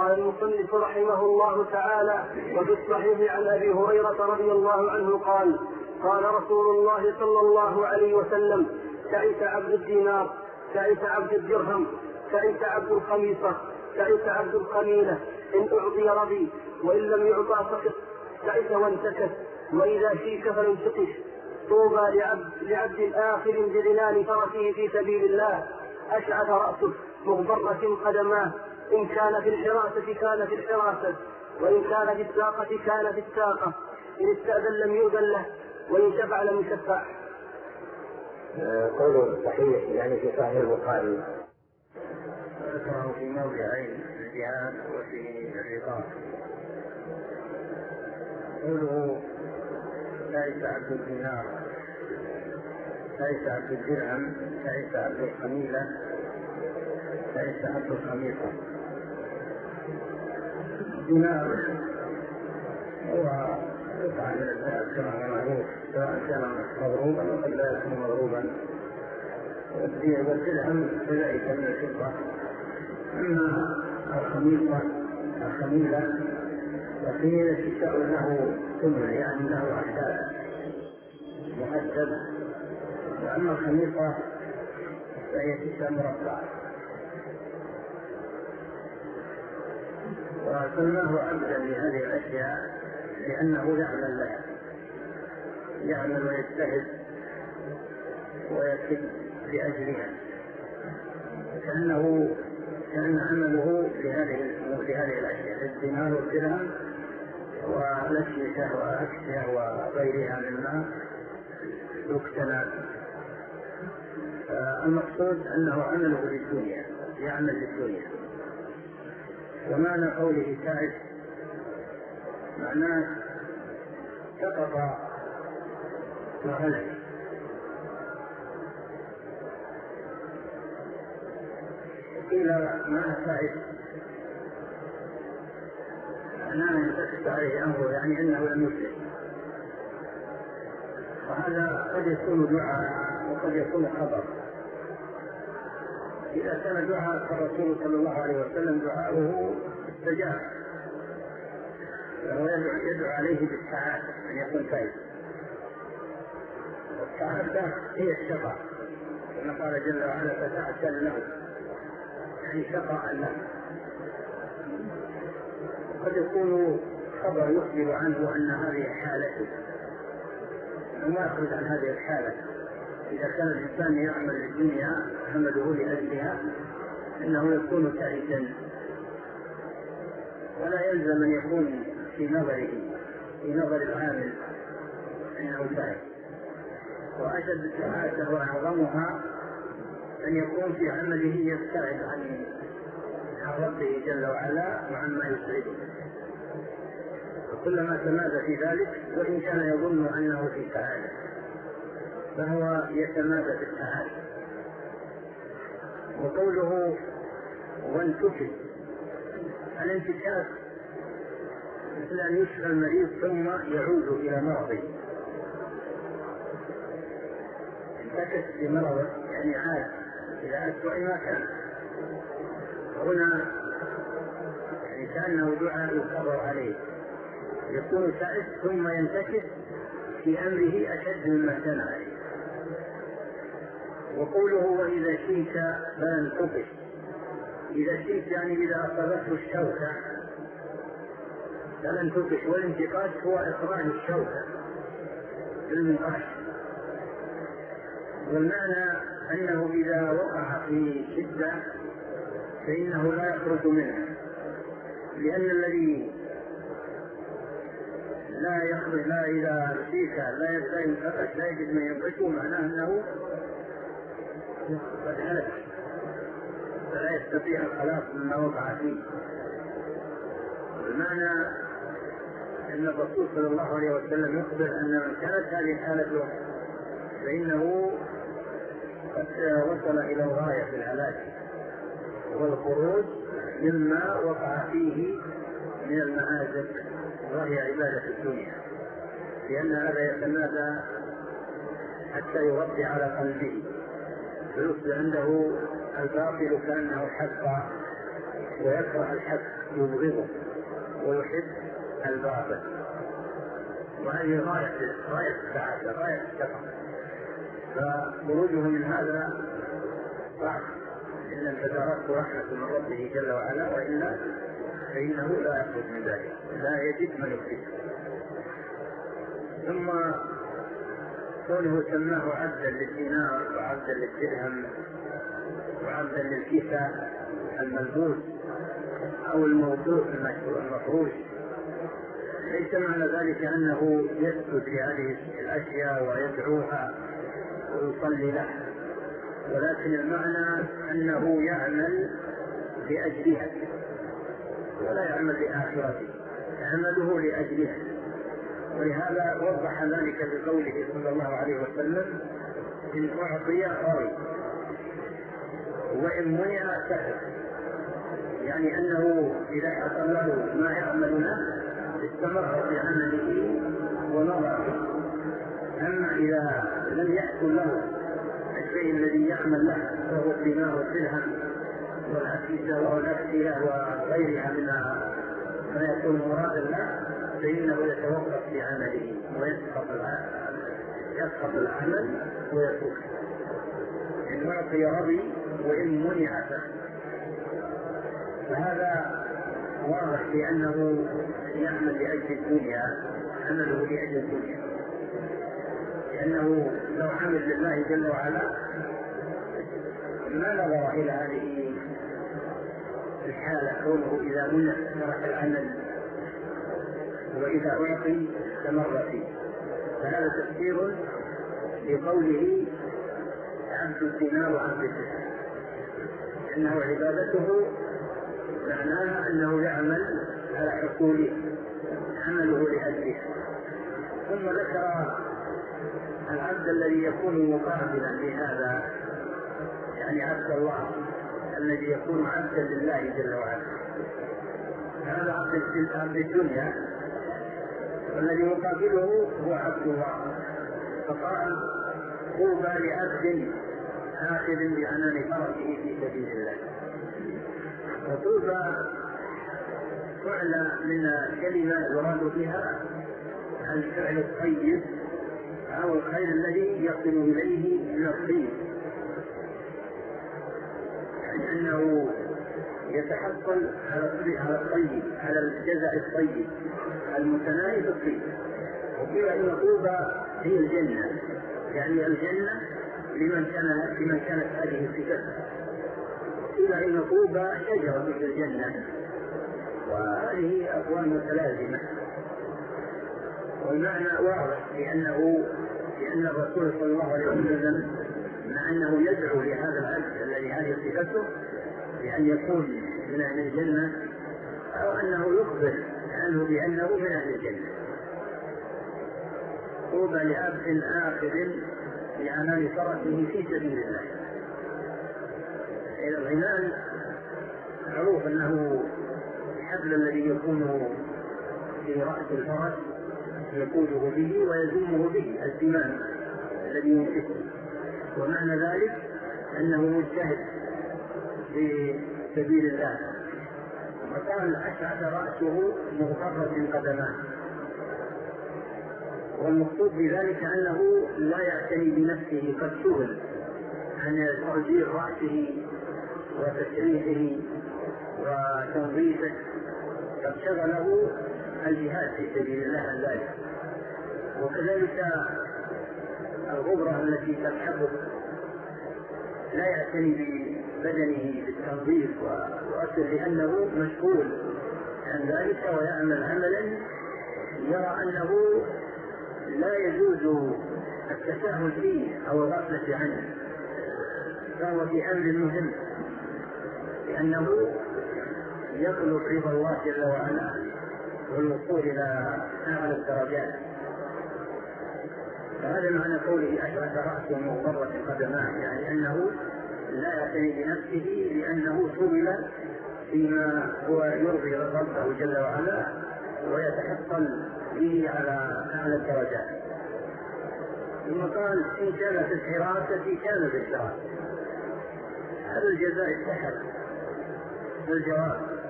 قال المصنف رحمه الله تعالى: وفي الصحيح عن أبي هريرة رضي الله عنه قال: قال رسول الله صلى الله عليه وسلم: تعس عبد الدينار، تعس عبد الدرهم، تعس عبد الخميصة، تعس عبد الخميلة، إن أعطي رضي وإن لم يعطى سخط، تعس وانتكس، وإذا شيك فلانتقش. طوبى لعبد آخذ بغنان فرسه في سبيل الله، أشعث رأسه مغبرة قدماه، إن كان في الحراسة كان في الحراسة، وإن كان في الساقة كان في الساقة، إن استأذن لم يؤذن له، وإن شفع لم يشفع. قوله صحيح يعني في صحيح البخاري، ذكره في موضعين: الجهاد وفي الرقاب. قوله: تعس عبد الدينار، تعس عبد الدرهم، تعس عبد الخميلة، تعس عبد الخميصة. الدينار هو قطعة من الذهب كما هو معروف، سواء كان مضروبا او لا يكون مضروبا، والدرهم كذلك من الفضة. اما الخميلة ففيه شيء له ثمن، يعني له أحداث مؤدب. وأما الخميصة فهي شيء مربع. وسماه عبدا لهذه الأشياء لأنه يعمل لها، يعمل ويجتهد ويكد لأجلها، كان عمله لهذه الأشياء: الدينار والدرهم والأشياء وأكسية وغيرها مما يقتنى. المقصود أنه عمله للدنيا، يعمل للدنيا. ومعنى قوله تعس معناه سقط وهلك. قيل ما تعس معناه ينتكس عليه أمره، يعني أنه لم يفلح. وهذا قد يكون دعاء وقد يكون خبر. إذا كان دعاء فالرسول صلى الله عليه وسلم دعاؤه استجاب، فهو يدعو عليه بالسعادة، أن يكون فائز. والسعادة هي الشفاء، كما قال جل وعلا: فتعسل له، يعني شفاء له. قد يكون خبر يخبر عنه أن هذه حالته، وما يخرج عن هذه الحالة. إذا كان الإنسان يعمل للدنيا عمله لأجلها إنه يكون تعيسا، ولا يلزم أن يكون في نظر العامل أنه تعيس. وأشد السعادة وأعظمها أن يكون في عمله يبتعد عن ربه جل وعلا وعما يسعده، وكلما تمادى في ذلك وإن كان يظن أنه في سعادة فهو يتمادى في السعادة. وقوله وانتكس، الانتكاس مثل أن يشفى المريض ثم يعود إلى مرضه. انتكس بمرضه يعني عاد إلى أسوأ ما كان. هنا يعني كأنه دعاء يخبر عليه، يكون تعس ثم ينتكس في أمره أشد مما كان عليه. وقوله وإذا شيك فلن تطش، إذا شيك يعني إذا أصابته الشوكة فلن تطش. والانتقاش هو إخراج الشوكة بالمنقاش، والمعنى أنه إذا وقع في شدة فإنه لا يخرج منها، لأن الذي لا يخرج لا إذا شيك لا ينقش لا يجد من ينقشه معناه أنه قد هلك فلا يستطيع الخلاص مما وقع فيه. بمعنى أن الرسول صلى الله عليه وسلم يخبر أن من كانت هذه حالته فإنه قد وصل إلى الغاية في الهلاك والخروج مما وقع فيه من المآزق وهي عبادة الدنيا، لأن هذا يتمادى حتى يغطي على قلبه فيصبح عنده الباطل كأنه حق ويكره الحق يبغضه ويحب الباطل، وهذه غاية السعادة غاية الشقاء. فخروجه من هذا صعب، إن تداركه رحمة من ربه جل وعلا، وإلا فإنه لا يخرج من ذلك، لا يجد من يخرجه. ثم كونه سماه عبدا للدينار وعبدا للدرهم وعبدا للكساء الملبوس أو الموضوع المفروش، ليس معنى ذلك أنه يسجد لهذه الأشياء ويدعوها ويصلي لها، ولكن المعنى أنه يعمل لأجلها ولا يعمل لآخرته، عمله لأجلها. ولهذا وضح ذلك بقوله صلى الله عليه وسلم: إن أعطي رضي وإن منع سكت، يعني أنه إذا حصل له ما يعمل له استمر في عمله ونظر فيه. أما إذا لم يحصل له الشيء الذي يعمل له وهو الدينار والدرهم والأكيسة والأكسية وغيرها من ما يكون مرادا له، فإنه يتوقف في عمله ويسقط العمل ويترك. إن أعطي رضي وإن منع سكت. فهذا واضح بأنه يعمل لأجل الدنيا، عمله لأجل الدنيا، لأنه لو عمل لله جل وعلا ما نظر إلى هذه الحالة، كونه إذا منع ترك العمل وإذا أعطي استمر فيه. فهذا تفسير لقوله عبد الدينار وعبد الدرهم، إنه عبادته معناها أنه يعمل على حصوله، عمله لأجله. ثم ذكر العبد الذي يكون مقابلا لهذا، يعني عبد الله الذي يكون عبدا لله جل وعلا، هذا عبد الدنيا، والذي يقابله هو عبد الله. فقال: طوبى لعبد آخذ بعنان فرسه في سبيل الله. وطوبى فعل من كلمة يراد بها الفعل الطيب أو الخير الذي يصل إليه من الطيب، يعني أنه يتحصل على الطيب، على الجزاء الطيب المتناهي بالطيب. وقيل إن طوبى هي الجنة، يعني الجنة لمن كانت هذه الصفات. قيل إن طوبى شجرة في الجنة، وهذه أقوال متلازمة، والمعنى واضح لأن الرسول صلى الله عليه وسلم مع أنه يدعو لهذا العبد الذي هذه صفته بأن يكون من أهل الجنة، أو أنه يخبر عنه بأنه من أهل الجنة. طوبى لعبد آخذ بعنان فرسه في سبيل الله. العنان معروف أنه الحبل الذي يكون في رأس الفرس يقوده به ويزمه به، الزمام الذي يمسكه، ومعنى ذلك أنه مجتهد في سبيل الله. وقال: أشعث رأسه مغبرة قدماه. والمقصود بذلك أنه لا يعتني بنفسه، قد شغل عن تغيير رأسه وتشريحه وتنظيفه، قد شغله الجهاد في سبيل الله عن ذلك. وكذلك الغبرة التي تلحقه لا يعتني ببدنه بالتنظيف وأصل، لأنه مشغول عن ذلك ويعمل عملا يرى أنه لا يجوز التساهل فيه أو الغفلة عنه، فهو في أمر مهم، لأنه يطلب رضا الله جل وعلا والوصول إلى أعلى الدرجات. فهذا معنى قوله: أشعث رأسه مغبرة قدماه، يعني أنه لا يعتني بنفسه لأنه شغل فيما هو يرضي ربه جل وعلا ويتحصل به على أعلى الدرجات. ثم قال: إن كان في الحراسة كان في الحراسة. هذا الجزاء السحر والجواب،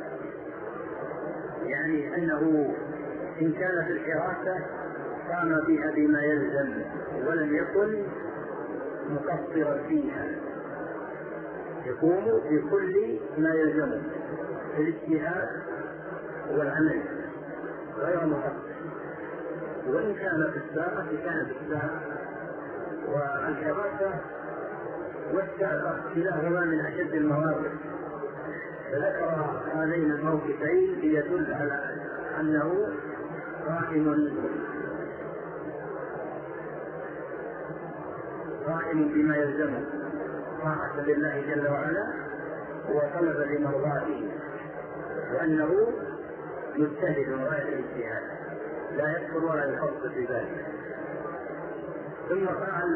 يعني أنه إن كان في الحراسة قام بها بما يلزم ولم يكن مقصرا فيها، يقوم بكل ما يلزمه في الاجتهاد والعمل غير مقصر. وإن كان في الساعة كان في الساعة. والحراسة والساعة كلاهما من أشد المواقف، فذكر هذين الموقفين ليدل على أنه قائم بما يلزمه طاعة لله جل وعلا وطلب لمرضاته، وأنه مجتهد غاية الاجتهاد لا يكفر ولا يخص في ذلك. ثم قال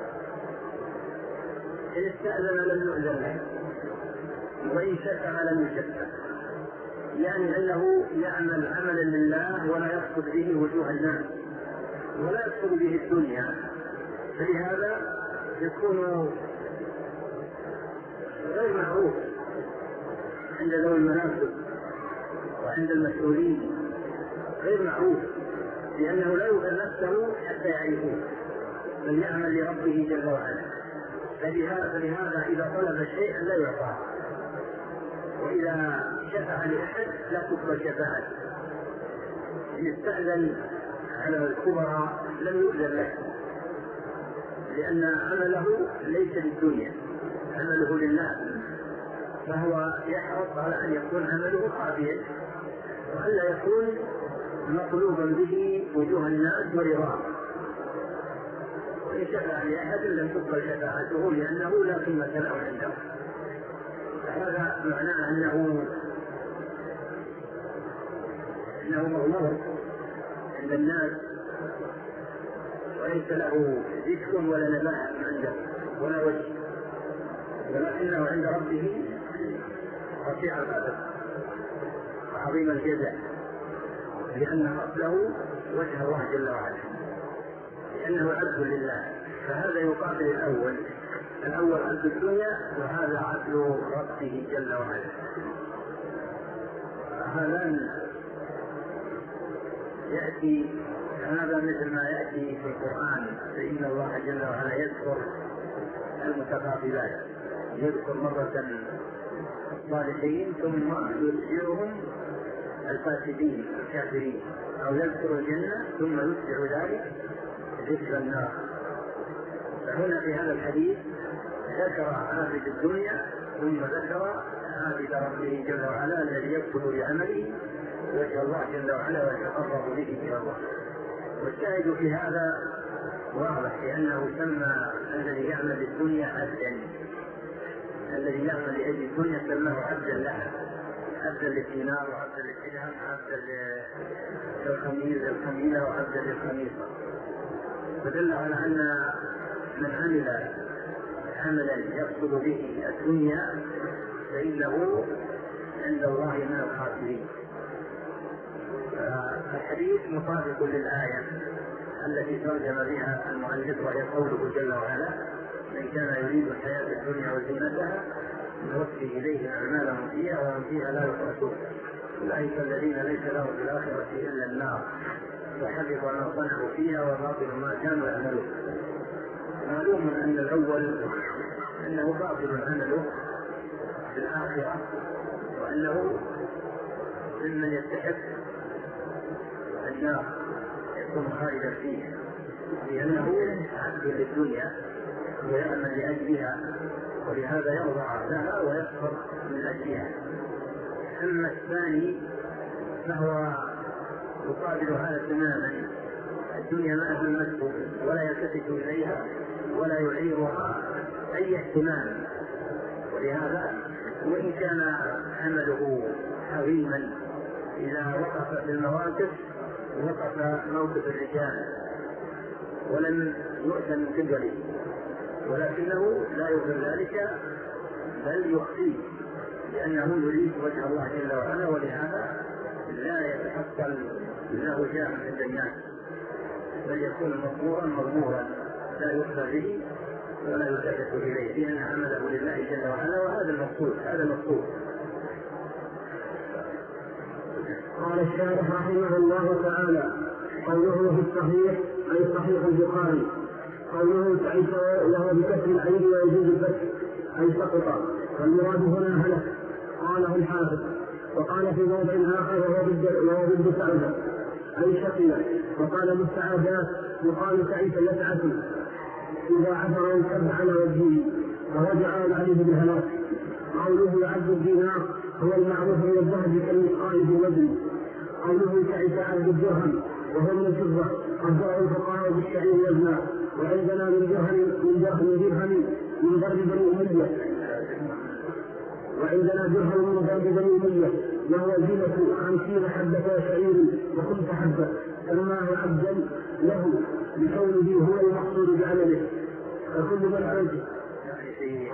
إن استأذن لم يؤذن له وإن شفع لم يشفع، يعني أنه يعمل عملا لله ولا يقصد به وجوه الناس ولا يقصد به الدنيا، فلهذا يكون غير معروف عند ذوي المناصب وعند المسؤولين، غير معروف لأنه لا يؤذن نفسه حتى يعرفوه، بل يعمل لربه جل وعلا. فلهذا إذا طلب شيئا لا يعطاه، وإذا شفع لأحد لا تقبل شفاعته. إن استأذن على الكبرى لم يؤذن له، لأن عمله ليس للدنيا، عمله لله، فهو يحرص على أن يكون عمله خافيا وألا يكون مطلوبا به وجوه الناس ورضاه. وإن شفع لأحد لم تقبل شفاعته لأنه لا قيمة له عنده. هذا معناه أنه مغمور عند الناس وليس له ذكر ولا نباح عنده ولا وجه، ولكنه عند ربه رفيع القدر وعظيم الجزاء، لأن أصله وجه الله جل وعلا، لأنه عبد لله. فهذا يقابل الأول عبد الدنيا، وهذا عبد ربه جل وعلا. هذا مثل ما يأتي في القرآن، فإن الله جل وعلا يذكر المتقابلات، يذكر مرة الصالحين ثم يذكرهم الفاسدين الكافرين، أو يذكر الجنة ثم يتبع ذلك ذكر النار. فهنا في هذا الحديث ذكر عابد الدنيا ثم ذكر عابد ربه جل وعلا الذي يكتب بعمله وجه الله جل وعلا ويتقرب به الى الله. والشاهد في هذا واضح، لأنه سمى الذي يعمل للدنيا عبدا، الذي يعمل لأجل الدنيا سماه عبدا لها، عبدا للدينار وعبدا للدرهم وعبدا للخميلة وعبدا للخميصة. فدل على أن من عمل عملا يقصد به الدنيا فإنه عند الله من الخاسرين. الحديث مطابق للآية التي ترجم بها المؤلف، وهي قوله جل وعلا: من كان يريد الحياة الدنيا وزينتها نوفي إليهم أعمالهم فيها وهم فيها لا يخلصون، أولئك الذين ليس لهم في الآخرة إلا النار فحبط ما صنعوا فيها وباطل ما كانوا يعملون. معلوم أن الأول أنه باطل عمله في الآخرة، وأنه ممن يستحق النار يكون خالدا فيها، لأنه عبد للدنيا ويعمل لأجلها، ولهذا يرضى لها ويكفر من أجلها. أما الثاني فهو يقابل هذا تماما، الدنيا ما أهمته ولا يلتفت إليها ولا يعيرها أي اهتمام، ولهذا وإن كان عمله عظيما إذا وقف في المواقف وقف موقف الرجال ولم يؤتى من قبله، ولكنه لا يؤذن ذلك بل يخفيه، لأنه يريد وجه الله جل وعلا، ولهذا لا يتحصل له جاه عند الناس، بل يكون مغمورا لا يؤذى به ولا يلتفت إليه، لأن عمله لله جل وعلا، وهذا المقصود. قال الشارح رحمه الله تعالى: قوله في الصحيح أي صحيح البخاري. قوله تعيس وهو بكسر العين ويجوز الفتح أي سقط، والمراد هنا هلك. قاله الحافظ. وقال في موضع آخر وهو ضد سعدة أي شقي. وقال ابو السعادات يقال تعيس يسعة إذا عثر وانكب على وجهه ورجع عليه بالهلاك. قوله عبد الدينار هو المعروف من الذهب كالمثقال بالوزن. قوله تعيس عبد الدرهم وهو من الفضة قدره الفقهاء بالشعير وزنا. وعندنا من درهم من ضرب بني أمية، وعندنا درهم من ضرب بني أمية وهو زينة 50 حبة شعير و5 حبة، سماه عبدا له بكونه هو المقصود بعمله. فكل من عنده يعني في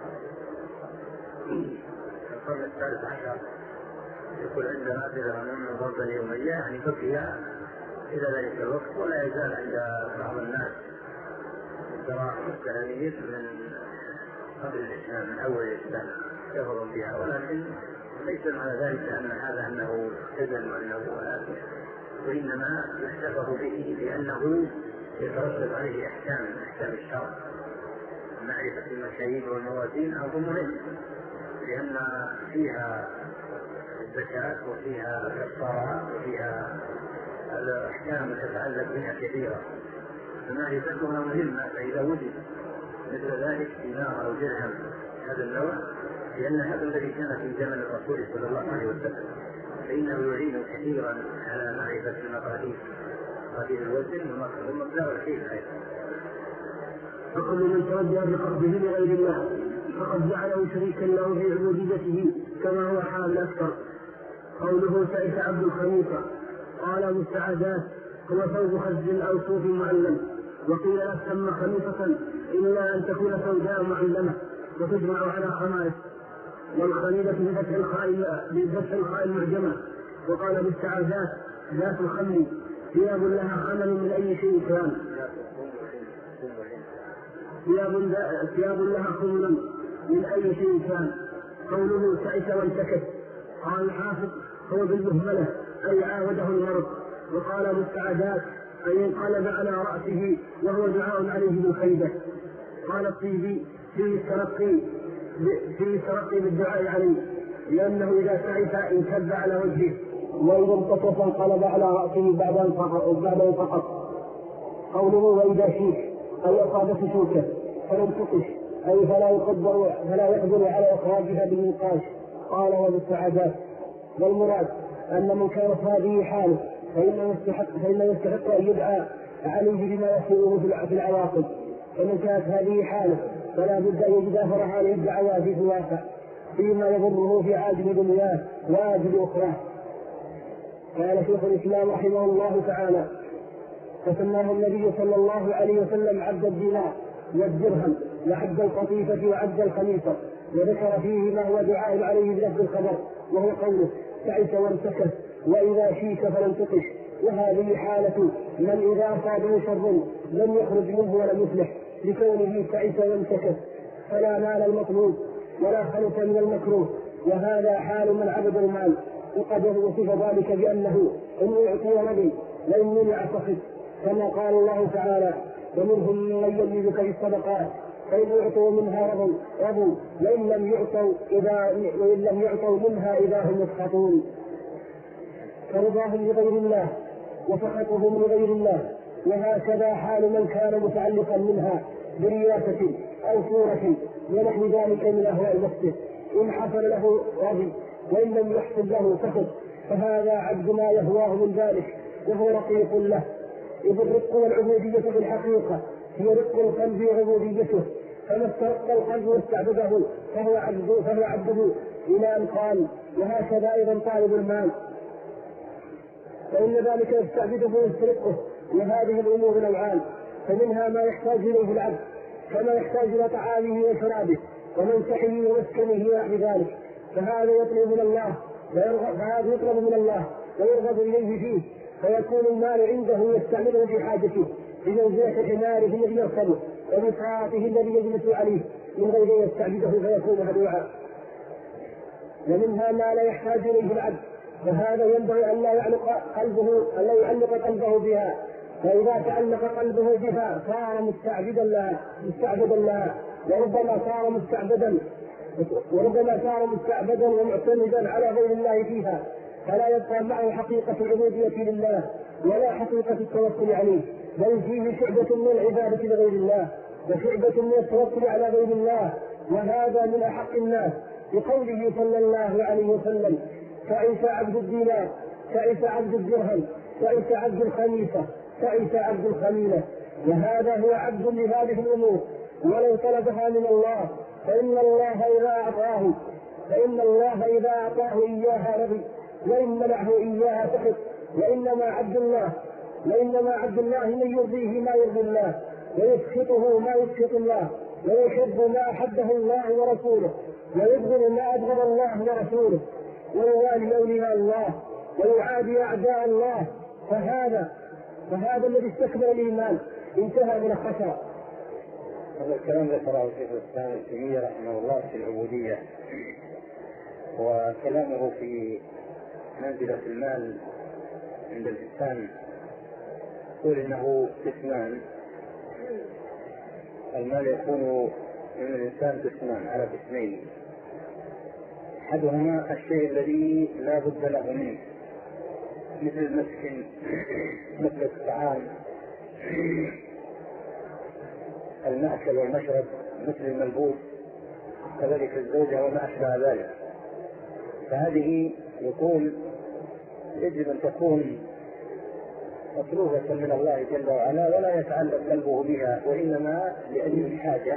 القرن الثالث عشر يقول عندنا درهم من ضرب بني أمية، يعني بقي إلى ذلك الوقت ولا يزال عند بعض الناس الدراهم الدنانير من قبل الإسلام، من أول الإسلام يفضل بها، ولكن ليس معنى ذلك أن هذا أنه سجن وأنه آثم، وإنما يحتفظ به لأنه يترتب عليه أحكام الشرع. معرفة المشاهير والموازين أمر مهم، لأن فيها الزكاة وفيها الكفارات وفيها الأحكام تتعلق بها كثيرة، فمعرفتها مهمة. فإذا وجد مثل ذلك دينار أو درهم هذا النوع، لأن هذا الذي كان في زمن الرسول صلى الله عليه وسلم، فإنه يعين كثيرا على معرفة المقادير، مقادير الوزن ومقدار الكيل أيضا. فكل من توجه بقصده لغير الله فقد جعله شريكا له في عبوديته كما هو حال الأكثر. قوله تعيس عبد الخميصة قال ابو السعادات هو ثوب خز أو صوف معلم. وقيل لا تسمى خميصة إلا أن تكون سوداء معلمة وتجمع على خمائس، والخليلة بفتح الخاء المعجمة. وقال ابو السعادات ذات الخمل ثياب لها خمل من أي شيء كان، ثياب لها خمل من أي شيء كان. قوله تعس وانتكت قال الحافظ هو بالمهملة أي عاوده المرض. وقال ابو السعادات أي انقلب على رأسه وهو دعاء عليه بالخيبة. قال الطيبي فيه ترقي بالدعاء عليه، لأنه إذا تعس انكب على وجهه، وإذا انتكس انقلب على رأسه بعد أن فقط. قوله وإذا شيك أي أصابته شوكة فلم تقش أي فلا يقدر على إخراجها بالمنقاش. قال وابو السعادات والمراد أن من كانت هذه حاله فإنه يستحق أن يدعى عليه بما يسيره في العواقب. فمن كانت هذه حاله فلا بد أن يجد أثر عليه الدعوات في الواقع فيما يضره في عاجل دنياه وآجل أخراه. قال شيخ الإسلام رحمه الله تعالى فسماه النبي صلى الله عليه وسلم عبد الدينار والدرهم وعبد القطيفة وعبد الخميصة، وذكر فيه ما هو دعاء عليه بلفظ الخبر وهو قوله تعس وانتكس وإذا شيك فلم تقش. وهذه حالة من إذا أصابه شر لم يخرج منه ولم يفلح لكونه تعس وانتكس، فلا مال المطلوب ولا خلص من المكروه. وهذا حال من عبد المال، وقد وصف ذلك بأنه إن أعطي رضي وإن منع سخط، كما قال الله تعالى ومنهم من يلمزك في الصدقات فإن يعطوا منها رضوا وإن لم يعطوا منها إذا هم يسخطون. فرضاهم لغير الله وسخطهم لغير الله. وهكذا حال من كان متعلقا منها برياسة أو صورة ونحو ذلك من أهواء نفسه، إن حصل له رضي وإن لم يحصل له سخط، فهذا عبد ما يهواه من ذلك وهو رقيق له. إذ الرق والعبودية في الحقيقة هي رق القلب وعبوديته، فما استرق القلب واستعبده فهو عبده إلى أن قال وهكذا أيضا طالب المال، فإن ذلك يستعبده ويسترقه. وهذه الأمور نوعان، فمنها ما يحتاج إليه العبد كما يحتاج إلى طعامه وشرابه ومنسحه ومسكنه ونحو ذلك، فهذا يطلب من الله ويرغب إليه فيه، فيكون المال عنده يستعمله في حاجته بمنزلة حماره الذي يركبه وبساطه الذي يجلس عليه من غير أن يستعبده فيكون هلوعا. ومنها ما لا يحتاج إليه العبد فهذا ينبغي أن لا يعلق قلبه بها، فإذا تعلق قلبه بها صار مستعبدا لها وربما صار مستعبدا ومعتمدا على غير الله فيها، فلا يبقى معه حقيقة العبودية لله ولا حقيقة التوكل عليه، بل فيه شعبة من العبادة لغير الله وشعبة من التوكل على غير الله. وهذا من أحق الناس بقوله صلى الله عليه وسلم: تعس عبد الدينار، تعس عبد الدرهم، تعس عبد الخميسة، تعس عبد الخميلة. وهذا هو عبد لهذه الأمور، ولو طلبها من الله فإن الله إذا أعطاه إياها رضي، وإن منعه إياها سخط. وإنما عبد الله من يرضيه ما يرضي الله، ويسخطه ما يسخط الله، ويحب ما أحبه الله ورسوله، ويبغض ما أبغض الله ورسوله، ويوالي أولياء الله ويعادي أعداء الله. فهذا الذي استكبر الإيمان انتهى من الخسارة. هذا الكلام ذكره شيخ الإسلام ابن تيمية رحمه الله في العبودية، وكلامه في منزلة المال عند الإنسان يقول إنه قسمان. المال يكون من الإنسان قسمان على قسمين: أحدهما الشيء الذي لا بد له منه مثل المسكن، مثل الطعام، المأكل والمشرب، مثل الملبوس، كذلك الزوجة وما أشبه ذلك. فهذه يقول يجب أن تكون مطلوبة من الله جل وعلا ولا يتعلق قلبه بها، وإنما لأجل الحاجة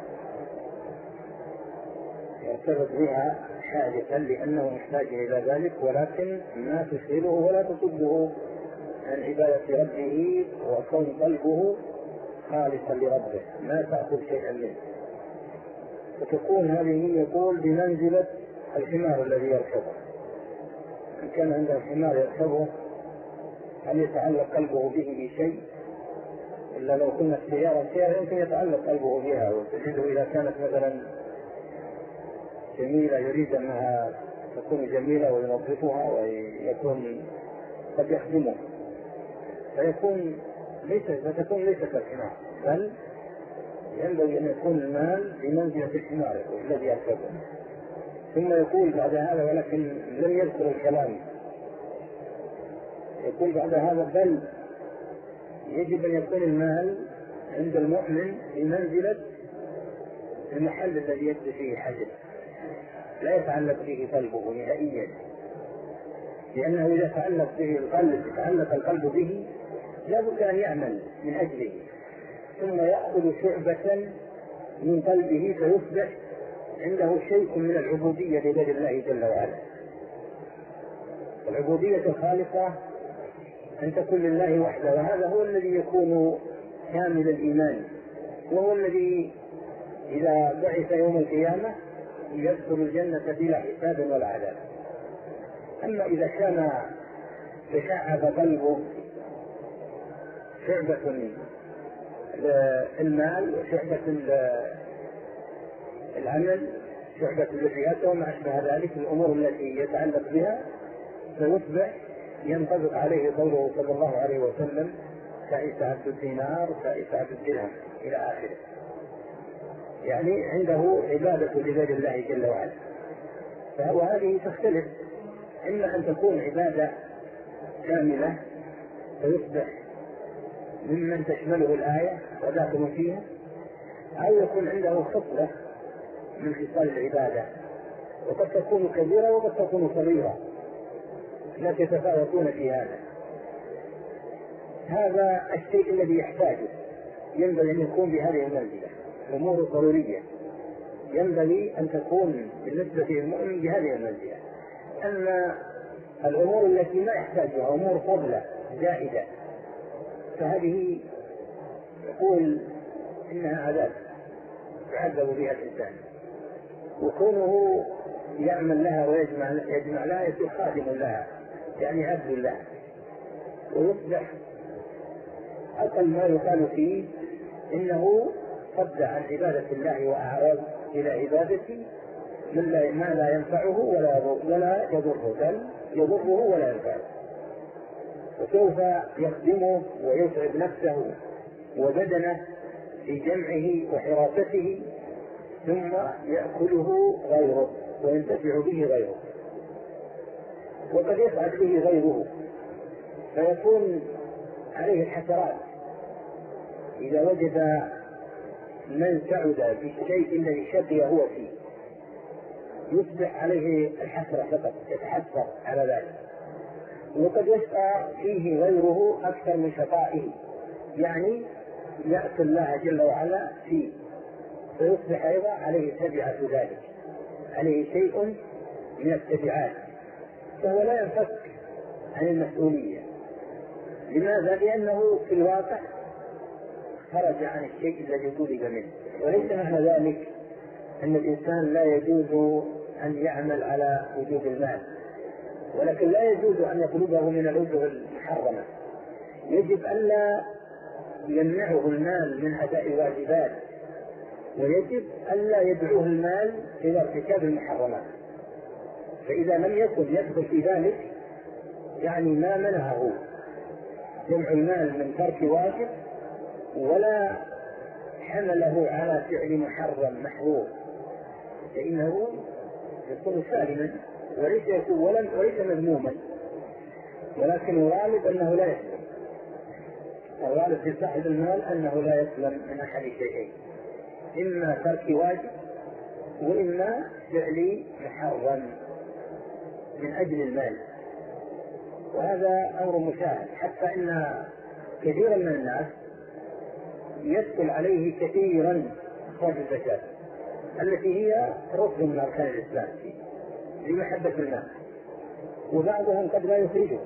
يرتبط بها حاجة لأنه محتاج إلى ذلك، ولكن ما تشغله ولا تصده عن عبادة ربه وكون قلبه خالصا لربه، ما تأخذ شيئا منه. فتكون هذه يقول بمنزلة الحمار الذي يركبه. إن كان عنده حمار يركبه هل يتعلق قلبه به بشيء؟ إلا لو كنا السيارة يمكن يتعلق قلبه بها، وتجده إذا كانت مثلا جميلة يريد أنها تكون جميلة وينظفها ويكون قد يخدمه، فتكون ليس كالحمار، بل ينبغي أن يكون المال بمنزلة الحمار الذي يركبه. ثم يقول بعد هذا، ولكن لم يذكر الكلام، يقول بعد هذا: بل يجب أن يكون المال عند المؤمن بمنزلة المحل الذي يجد فيه حاجة، لا يتعلق به قلبه نهائيا، لأنه إذا تعلق القلب به لا بد أن يعمل من أجله، ثم يأخذ شعبة من قلبه فيصبح عنده شيء من العبودية لغير الله جل وعلا. العبودية الخالصة أن تكون لله وحده، وهذا هو الذي يكون كامل الإيمان، وهو الذي إذا بعث يوم القيامة يدخل الجنة بلا حساب ولا عذاب. أما إذا كان تشعب قلبه شعبة المال وشعبة العمل، شعبة الذريات وما أشبه ذلك الأمور التي يتعلق بها، فيصبح ينطبق عليه قوله صلى الله عليه وسلم: تعس عبد الدينار، تعس عبد الدرهم، إلى آخره. يعني عنده عبادة لغير الله جل وعلا. وهذه تختلف، إما أن تكون عبادة كاملة فيصبح ممن تشمله الآية وداخل فيها، أو يكون عنده خصلة من خصال العبادة، وقد تكون كبيرة وقد تكون صغيرة، لا يتفاوتون في هذا الشيء الذي يحتاجه. ينبغي أن يكون بهذه المنزلة، أمور ضرورية ينبغي أن تكون بالنسبة للمؤمن بهذه المنزلة. أما الأمور التي ما يحتاجها أمور فضلة زائدة، فهذه يقول إنها عذاب يعذب بها الإنسان، وكونه يعمل لها ويجمع لها يصير خادم لها، يعني عبد لها، ويصبح أقل ما يقال فيه إنه صد عن عبادة الله وأعرض إلى عبادة ما لا ينفعه ولا يضره، بل يضره ولا ينفعه، وسوف يخدمه ويتعب نفسه وبدنه في جمعه وحراسته، ثم يأكله غيره وينتفع به غيره، وقد يسعد به غيره فيكون عليه الحسرات إذا وجد من سعد بالشيء الذي شقي هو فيه، يصبح عليه الحسرة فقط، يتحسر على ذلك. وقد يشقى فيه غيره أكثر من شقائه، يعني يأتي الله جل وعلا فيه، فيصبح أيضا عليه تبعة ذلك، عليه شيء من التبعات، فهو لا ينفك عن المسؤولية. لماذا؟ لأنه في الواقع خرج عن الشيء الذي طلب منه. وليس معنى ذلك أن الإنسان لا يجوز أن يعمل على وجوب المال، ولكن لا يجوز أن يطلبه من الوجوه المحرمة. يجب ألا يمنعه المال من أداء الواجبات، ويجب ألا يدعوه المال إلى ارتكاب المحرمات. فإذا لم يكن يدخل في ذلك يعني ما منعه جمع المال من ترك واجب، ولا حمله على فعل محرم محظور، فإنه يكون سالما وليس مذموما، ولكن الغالب أنه لا يسلم. الغالب في صاحب المال أنه لا يسلم من أحد شيئين، إما ترك واجب وإما فعل محرم من أجل المال. وهذا أمر مشاهد، حتى إن كثيرا من الناس يدخل عليه كثيرا إخراج الزكاة التي هي ركن من أركان الإسلام لمحبة المال، وبعضهم قد لا يخرجه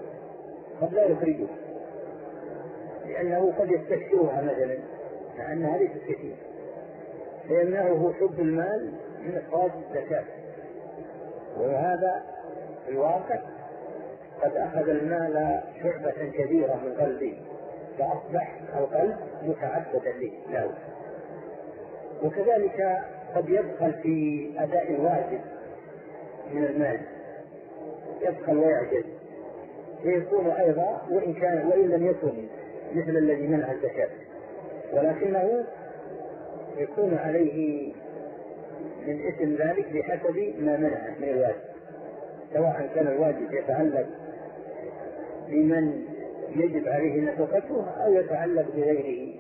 لأنه قد يستكثرها مثلا مع أنها ليست كثير، فيمنعه حب المال من إخراج الزكاة. وهذا في الواقع قد أخذ المال شعبة كبيرة من قلبه، فأصبح القلب متعبدا له. وكذلك قد يدخل في أداء الواجب من المال، يدخل ويعجز، فيكون أيضا وإن لم يكن مثل الذي منع الزكاة، ولكنه يكون عليه من اسم ذلك بحسب ما منع من الواجب، سواء كان الواجب يتعلق بمن يجب عليه نفقته أو يتعلق بغيره.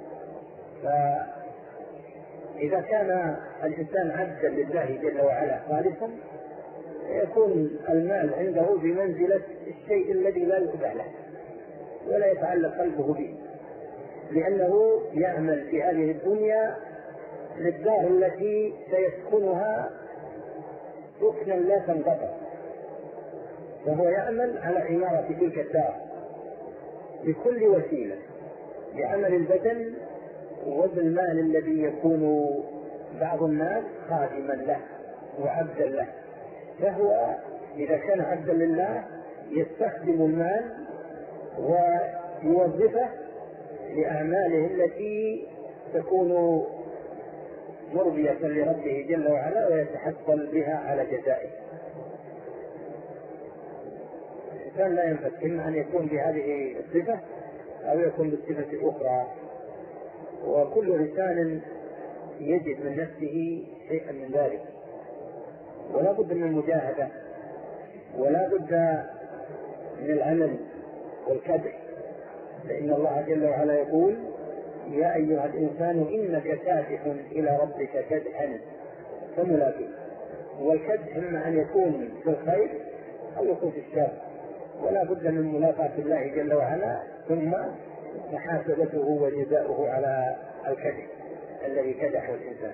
فإذا كان الإنسان عبدا لله جل وعلا خالصا، يكون المال عنده بمنزلة الشيء الذي لا يتبع له ولا يتعلق قلبه به، لأنه يعمل في هذه الدنيا للدار التي سيسكنها سكنا لا تنقطع، فهو يعمل على عمارة تلك الدار بكل وسيلة، بعمل البدن وبالمال الذي يكون بعض الناس خادما له وعبدا له. فهو إذا كان عبدا لله يستخدم المال ويوظفه لأعماله التي تكون مرضية لربه جل وعلا ويتحصل بها على جزائه. الإنسان لا ينفك إما أن يكون بهذه الصفة أو يكون بالصفة الأخرى، وكل إنسان يجد من نفسه شيئا من ذلك، ولا بد من المجاهدة ولا بد من العمل والكدح، لأن الله جل وعلا يقول: يا أيها الإنسان إنك كادح إلى ربك كدحا فملاقيه. والكدح إما أن يكون في الخير أو يكون في الشر، ولا بد من ملاقاة الله جل وعلا ثم محاسبته وجزاؤه على الكدح الذي كدحه الإنسان.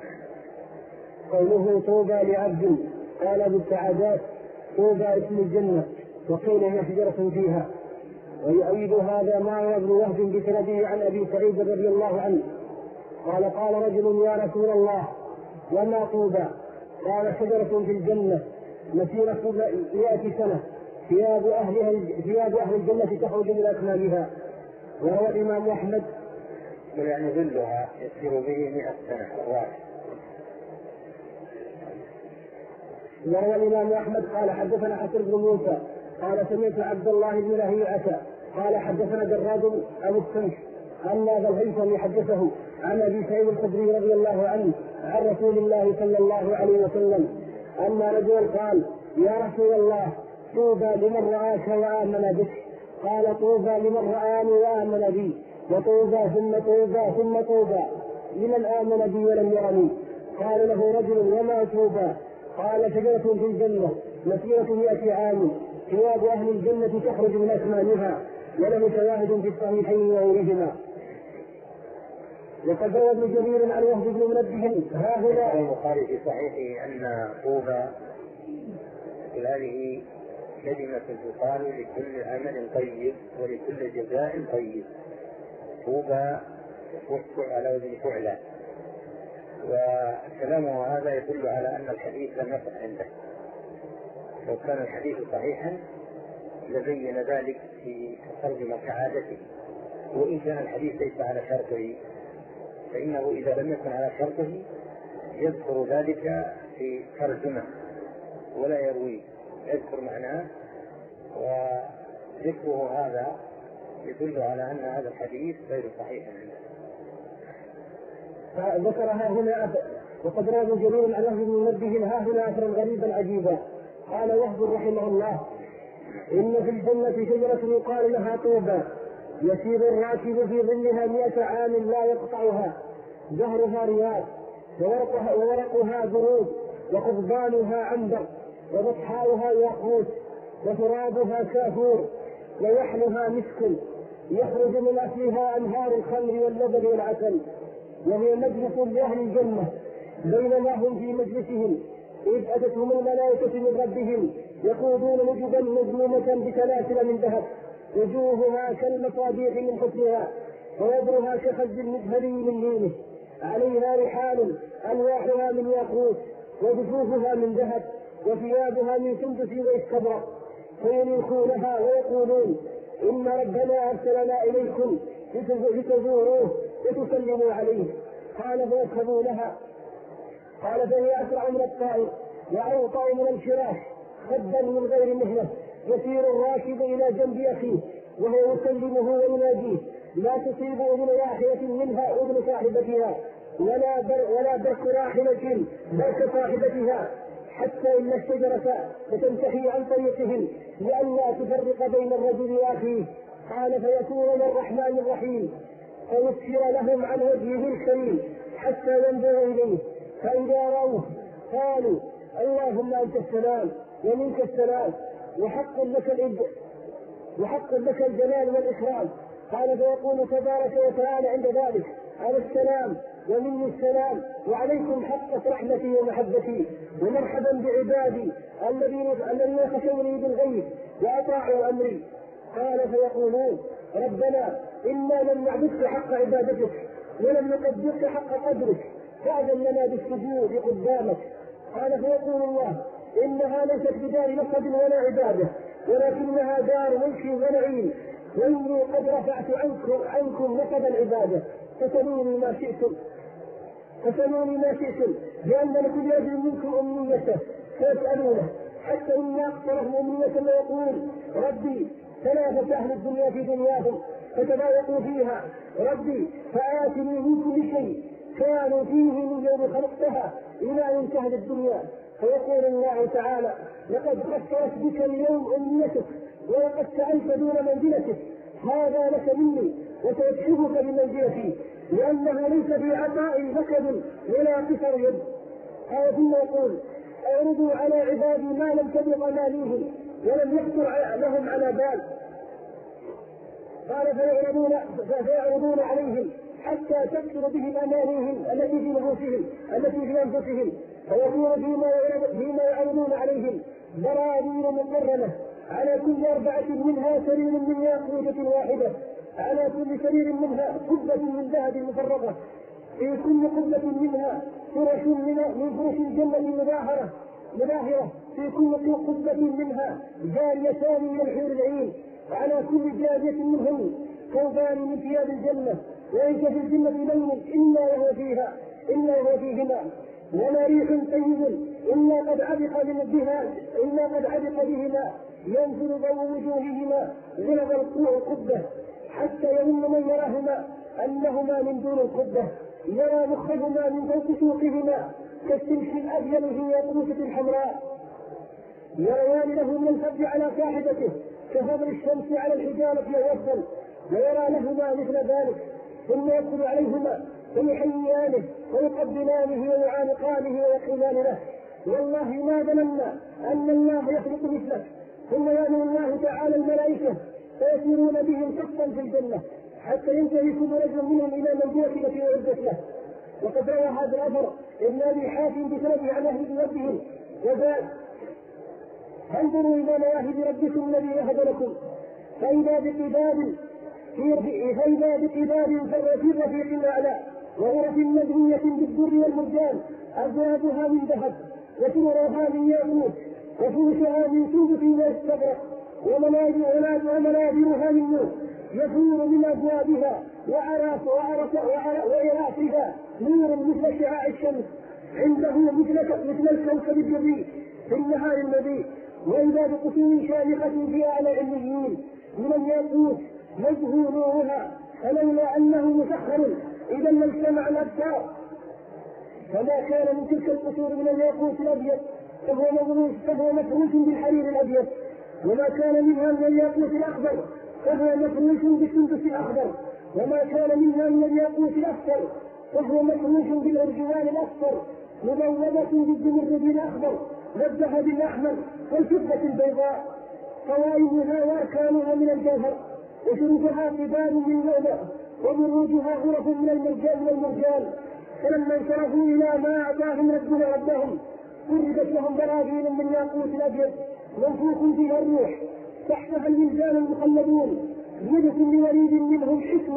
قوله طوبى لعبد، قال بالسعادات طوبى اسم الجنة، وقيل مشجرة فيها. ويؤيد هذا ما روى ابن وهب بسنده عن أبي سعيد رضي الله عنه قال: قال رجل: يا رسول الله، وما طوبى؟ قال: شجرة في الجنة مسيرة 100 سنة، ثياب أهل الجنة تخرج من أكمامها. وروى الإمام أحمد يعني ظلها يسير به 100 سنة الراحل. وروى الإمام أحمد قال حدثنا حسن بن موسى قال سمعت عبد الله بن لهيعة قال حدثنا جراد أبو السمح أن ذا الهيثم حدثه عن أبي سعيد الخدري رضي الله عنه عن رسول الله صلى الله عليه وسلم أن رجلا قال يا رسول الله طوبى لمن رآك وآمن بك. قال طوبى لمن رآني وآمن بي وطوبى ثم طوبى ثم طوبى لمن آمن بي ولم يرني. قال له رجل وما طوبى؟ قال شجرة في الجنة مسيرة 100 عام ثياب أهل الجنة تخرج من أكمامها وله شواهد في الصحيحين وغيرهما. وقد روى ابن جرير عن وهب بن منبه ها هنا البخاري في صحيحه أن طوبى هذه كلمة تقال لكل عمل طيب ولكل جزاء طيب. طوبى على وزن فعلا، وكلامه هذا يدل على أن الحديث لم يصح عنده. لو كان الحديث صحيحا لبين ذلك في ترجمة كعادته، وإن كان الحديث ليس على شرطه فإنه إذا لم يكن على شرطه يذكر ذلك في ترجمة ولا يرويه، يذكر معناه، وذكره هذا يدل على أن هذا الحديث غير صحيح عنده. ذكرها هنا وقد روى جرير عن وهب بن منبه ها هنا أثرا غريبا عجيبا. قال وهب رحمه الله إن في الجنة شجرة يقال لها طوبى يسير الراكب في ظلها 100 عام لا يقطعها، زهرها رياض وورقها برود وقضبانها عنبر وبطحاؤها ياقوت وترابها كافور ويحلها مسك يخرج من أصلها أنهار الخمر واللبن والعسل، وهي مجلس لأهل الجنة بينما هم في مجلسهم إذ أتتهم الملائكة من ربهم يقودون نجبا مزمومة بسلاسل من ذهب وجوهها كالمصابيح من حسنها ويضرها كخز المذهبي من لينه، عليها رحال ألواحها من ياقوت وجفوفها من ذهب وثيابها من سندس واستبرق، فينيخونها ويقولون إن ربنا أرسلنا إليكم لتزوروه وتسلموا عليه. قال فيذهبوا لها. قال فهي أسرع من الطائر وأوطأ من الفراش خدا من غير مهنة، يسير الراكب إلى جنب أخيه وهو يسلمه ويناديه لا تصيب أذن واحدة منها أذن صاحبتها ولا برك راحلة برك صاحبتها، حتى إن الشجرة فتنتهي عن طريقهم لئلا تفرق بين الرجل وأخيه. قال فيكون الرحمن الرحيم فيسفر لهم عن وجهه الكريم حتى ينظروا إليه، فإذا رأوه قالوا اللهم أنت السلام ومنك السلام وحق لك الجلال والإكرام. قال فيقول تبارك وتعالى عند ذلك على السلام ومني السلام وعليكم حق رحمتي ومحبتي ومرحبا بعبادي الذين يخشوني بالغيب وأطاعوا أمري. قال فيقولون ربنا إنا لم نعبدك حق عبادتك ولم نقدرك حق قدرك فأذن لنا بالسجود قدامك. قال فيقول الله إنها ليست بدار نصب ولا عبادة ولكنها دار ملك ونعيم، وإني قد رفعت عنكم نصب العبادة فسلوني ما شئتم لأن لكل رجل منكم أمنيته فيسألونه، حتى إن أكثرهم أمنية ويقول ربي ثلاثة أهل الدنيا في دنياهم فتضايقوا فيها، ربي فآتني من كل شيء كانوا فيه من يوم خلقتها إلى أن تهل الدنيا. فيقول الله تعالى لقد خسرت بك اليوم أمنيتك ولقد سألت دون منزلتك، هذا لك مني وسيكشفك بمنزلتي لأنها ليس في عطائي نكد ولا قصر يد. قال ثم يقول اعرضوا على عبادي ما لم تبلغ أمانيهم ولم يخطر لهم على بال. قال فيعرضون عليهم حتى تكثر بهم أمانيهم التي في نفوسهم التي في أنفسهم، فيكون فيما يعرضون عليهم براويل مقرنة على كل 4 منها سرير من ياقوتة واحدة، على كل سرير منها قبة من ذهب مفرغة، في كل قبة منها فرش من فرش الجنة مظاهرة، في كل قبة منها جاريتان من الحور العين، على كل جارية منهن ثوبان من ثياب الجنة، وليس في الجنة لون إلا وهو فيهما، ولا ريح طيب إلا قد عبق بهما ينزل ضوء وجوههما غلظ القبة، حتى يظن من يراهما أنهما من دون القبة، يرى مخهما من فوق سوقهما كالسلك الأبيض في ياقوتة حمراء، يريان له من الفرج على صاحبته كفضل الشمس على الحجارة يوصل، ويرى لهما مثل ذلك، ثم يدخل عليهما فيحييانه ويقبلانه ويعانقانه ويقولان له: والله ما ظننا أن الله يخلق مثلك. ثم يأمر الله تعالى الملائكة فيسيرون بهم صفا في الجنة حتى ينتهي كل رجل منهم إلى منزلة التي أعدت له. وقد روى هذا الأثر ابن أبي حاتم بسنده عن أهل ربهم وقال: انظروا إلى مواهب ربكم الذي وهب لكم، فإذا بقباب في الرفيق الأعلى، وغرف مبنية بالدر والمرجان، أبوابها من ذهب، وسررها من ياقوت، وفرشها من سندس واستبرق، ومنابرها من نور، يفور من أبوابها وعرافها نور مثل شعاع الشمس، عنده مثل الكوكب الدري في النهار المبيت. وإذا بقصور شامخة في أعلى عليين من الياقوت يزهو نورها، فلولا أنه مسخر إذا لاجتمع الأبصار. فما كان من تلك القصور من الياقوت الأبيض فهو مفروش بالحرير الأبيض، وما كان منها من الياقوت الأخضر فهو مفروش بالسندس الأخضر، وما كان منها من الياقوت الأصفر فهو مفروش بالأرجوان الأصفر، مبوبة بالزمرد الأخضر والذهب الأحمر والفضة البيضاء، قوائمها وأركانها من الجوهر، وشروطها قبال من لؤلؤ، وبروجها غرف من المرجان. فلما انصرفوا إلى ما أعطاهم ربهم فرجت لهم براغين من ياقوت الأبيض منفوخ فيها الروح، تحتها الولدان المخلدون، بيد كل وليد منهم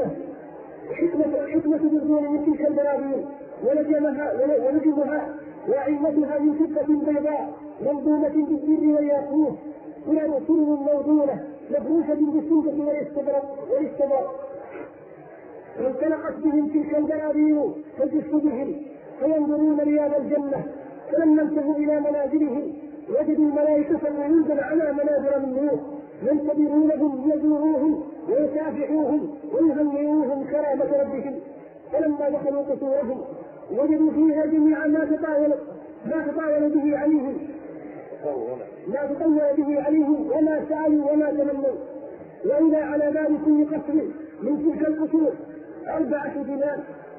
حكمة دخول من تلك البراغين، ولجمها وعينتها من فضة بيضاء منظومة بالدر والياقوت، سرر موضونة مفروشة بالسندس والاستبرق. فانطلقت بهم تلك البراغين تجس بهم فينظرون رياض الجنة. فلما انتهوا إلى منازلهم وجدوا الملائكة قعودا على منابر من نور ينتظرونهم ليزوروهم ويكافحوهم ويهنئوهم كرامة ربهم. فلما دخلوا قصورهم وجدوا فيها جميعا ما تطاول به عليهم وما سألوا وما تمنوا. وإذا على باب كل قصر من تلك القصور 4 جنان،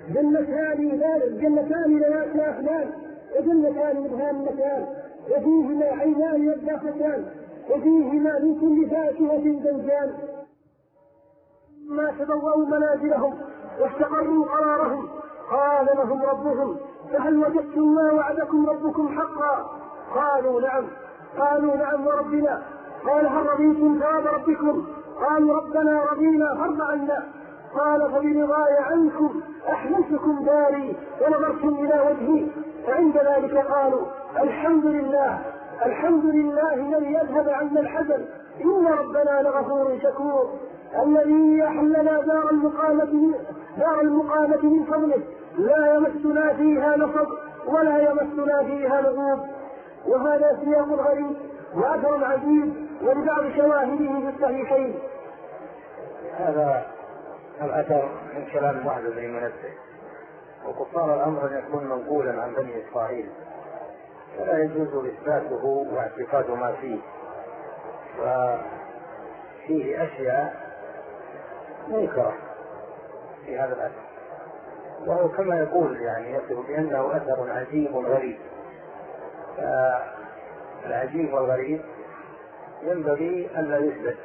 جنتان ذوات أخلال، وجنتان مدهامتان، وفيهما عينان يضاختان، وفيهما من كل فاكهة زوجان. ما تبوأوا منازلهم واستقروا قرارهم قال لهم ربهم: فهل وجدتم ما وعدكم ربكم حقا؟ قالوا نعم وربنا. قال: هل رضيتم ثواب ربكم؟ قالوا: ربنا رضينا فارض عنا. قال: فبرضاي عنكم أحللتكم داري ونظرتم إلى وجهي. فعند ذلك قالوا: الحمد لله الذي يذهب عنا الحزن، إن ربنا لغفور شكور، الذي أحلنا دار المقامة من فضله، لا يمسنا فيها نصب ولا يمسنا فيها لغوب. وهذا سياق غريب وأثر عجيب ولبعض شواهده في الصحيحين. هذا الأثر من كلام وهب بن منبه، وقصار الأمر أن يكون منقولا عن بني إسرائيل، فلا يجوز إثباته واعتقاد ما فيه، وفيه أشياء منكرة في هذا الأثر، وهو كما يقول يصف بأنه أثر عجيب غريب. العجيب والغريب ينبغي ألا يثبت،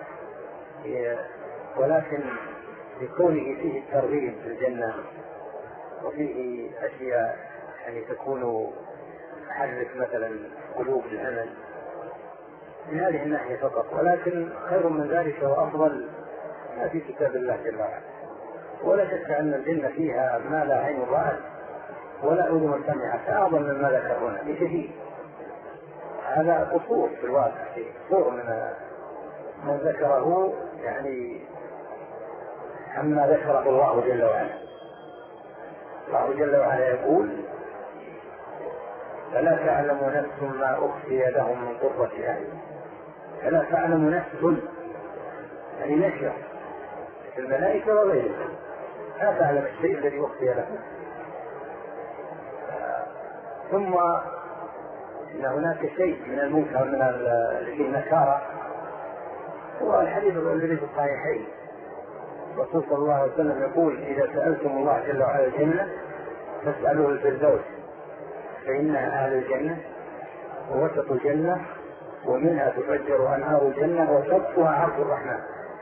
ولكن لكونه فيه الترغيب في الجنة وفيه أشياء تكون تحرك مثلا قلوب الأمل من هذه الناحية فقط، ولكن خير من ذلك وأفضل ما في كتاب الله جل وعلا. ولا شك أن الجنة فيها ما لا عين رأت ولا أذن سمعت، أعظم مما ذكرنا بشديد. هذا قصور في الواقع، قصور من ذكره عما ذكره الله جل وعلا. الله جل وعلا يقول: فلا تعلم نفس ما أخفي لهم من قرة أعين. فلا تعلم نفس يعني نشر الملائكة وغيرها، لا تعلم الشيء الذي أخفي لهم. ثم إن هناك شيء من المنكر من النكارة، هو الحديث الذي في الصحيحين الرسول صلى الله عليه وسلم يقول: إذا سألتم الله جل وعلا الجنة فاسألوه الفردوس فإنها أهل الجنة ووسط الجنة ومنها تفجر أنهار الجنة وسقفها عرش الرحمن.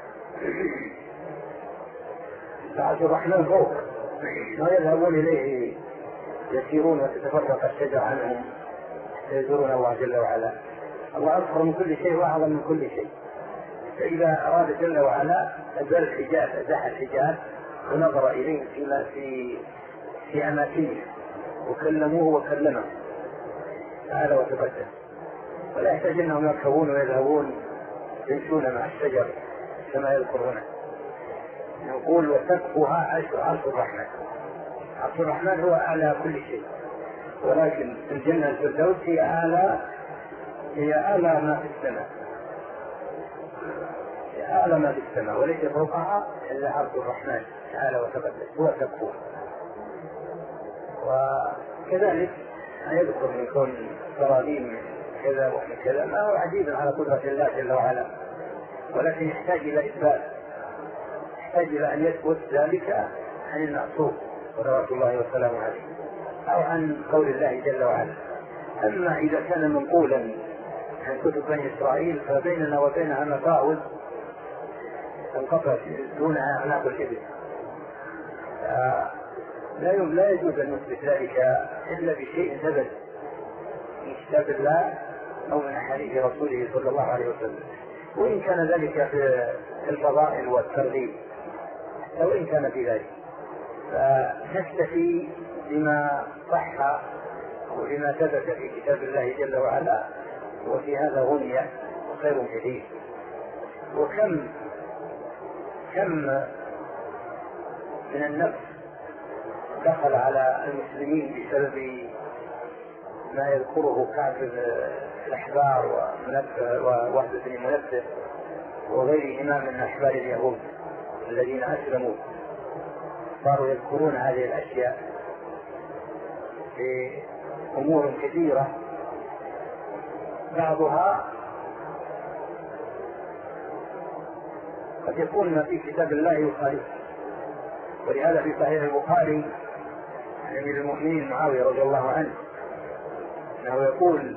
عرش الرحمن فوق ما يذهبون إليه يسيرون وتتفرق الشجر عنهم يزورون الله جل وعلا. الله أكبر من كل شيء وأعظم من كل شيء. فإذا أراد جل وعلا أزال الحجاب، أزاح الحجاب ونظر إليه في أماكنه وكلموه وكلمه تعالى وتقدم، ولا يحتاج أنهم يركبون ويذهبون يمشون مع الشجر كما يذكر هنا. نقول: وسقفها عرش الرحمن. عرش الرحمن هو أعلى كل شيء، ولكن الجنة الفردوس هي أعلى ما في السماء، أعلى ما في السماء، وليس فوقها إلا عرش الرحمن تعالى وتقدس هو سقفها. وكذلك يذكر من كون سراديم كذا ومن كذا ما هو عجيب على قدرة الله جل وعلا، ولكن يحتاج إلى إثبات، يحتاج إلى أن يثبت ذلك عن المعصوم صلوات الله وسلامه عليه أو عن قول الله جل وعلا. أما إذا كان منقولا عن كتب بني إسرائيل فبيننا وبينها مفاوز تنقطع دونها أعناق الإبل، لا يجوز أن نثبت ذلك إلا بشيء ثبت من كتاب الله أو من أحاديث رسوله صلى الله عليه وسلم، وإن كان ذلك في الفضائل والترغيب أو إن كان في ذلك، فنكتفي بما صح وبما ثبت في كتاب الله جل وعلا، وفي هذا غنية وخير كثير. وكم من النفس دخل على المسلمين بسبب ما يذكره كعب الأحبار ووحدة بن منبه وغيرهما من أحبار اليهود الذين أسلموا، صاروا يذكرون هذه الأشياء في أمور كثيرة، بعضها قد يكون ما في كتاب الله يخالف. ولهذا في صحيح البخاري عن أمير المؤمنين معاوية رضي الله عنه أنه يقول: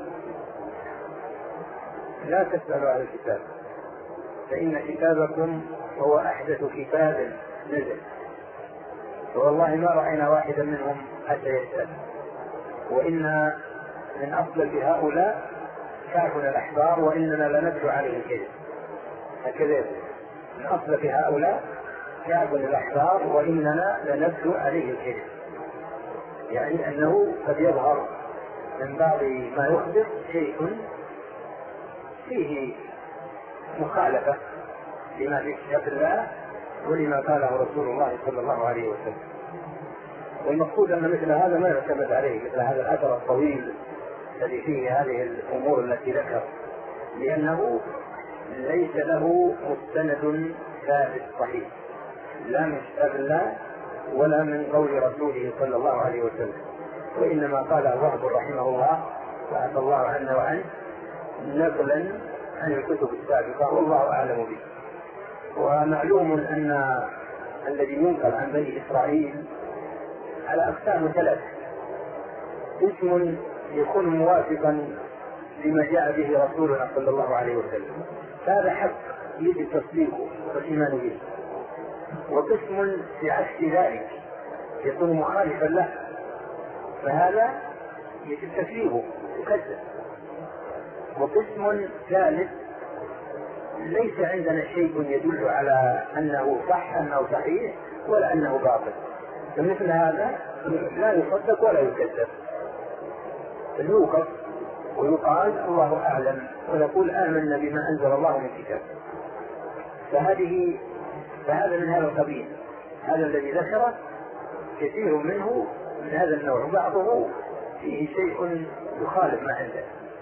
لا تسألوا عن الكتاب فإن كتابكم هو أحدث كتاب نزل، والله ما رأينا واحدا منهم حتى يسأل، وإن من أفضل بهؤلاء كعب الأحبار وإننا لنبدو عليه الكذب. هكذا من أفضل هؤلاء كعب الأحبار وإننا لنبدو عليه الكذب، يعني أنه قد يظهر من بعض ما يخبر شيء فيه مخالفة لما في كتاب الله ولما قاله رسول الله صلى الله عليه وسلم. والمقصود أن مثل هذا ما يعتمد عليه، مثل هذا الأثر الطويل الذي فيه هذه الأمور التي ذكر، لأنه ليس له مستند ثابت صحيح لا من كتاب الله ولا من قول رسوله صلى الله عليه وسلم، وإنما قال الرهب رحمه الله وعفى الله عنا وعنه نقلا عن الكتب السابقة والله أعلم به. ومعلوم أن الذي ينقل عن بني إسرائيل على أقسام ثلاثة: اسم يكون موافقا لما جاء به رسولنا صلى الله عليه وسلم، هذا حق يجب تصديقه والإيمان به، وقسم في عكس ذلك يكون مخالفا له فهذا يجب تكذيبه وكذب، وقسم ثالث ليس عندنا شيء يدل على أنه صح أنه صحيح ولا أنه باطل، فمثل هذا لا يصدق ولا يكذب، فيوقف ويقال الله أعلم ويقول آمنا بما أنزل الله من كتاب. فهذا من هذا القبيل، هذا الذي ذكره كثير منه من هذا النوع، بعضه فيه شيء يخالف ما عنده.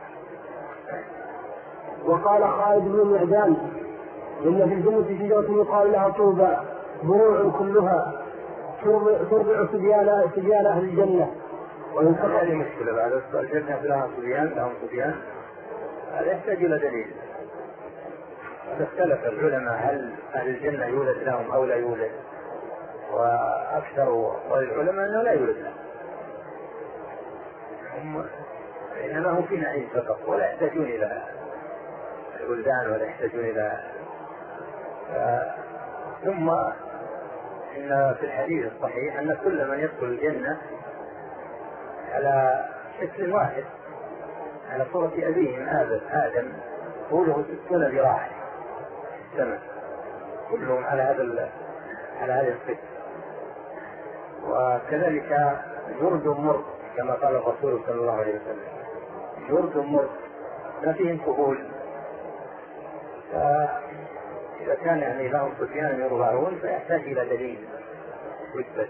وقال خالد بن معدان إن في الجنة شجرة يقال لها طوبى بروع كلها تربع صبيان أهل الجنة. هذه مشكلة بعد الجنة لها صبيان هذا يحتاج إلى دليل. اختلف العلماء هل أهل الجنة يولد لهم أو لا يولد، وأكثر العلماء أنه لا يولد لهم، إنما هم في نعيم فقط ولا يحتاجون إلى الولدان ولا يحتاجون إلى ثم إن في الحديث الصحيح أن كل من يدخل الجنة على شكل واحد على صورة أبيهم آدم طوله 60 ذراعا سنة، كلهم على هذه الصفة. وكذلك جرد مر كما قال الرسول صلى الله عليه وسلم، جرد مر ما فيهم كهول، فإذا كان يعني لهم صبيان يرضعون فيحتاج إلى دليل يثبت.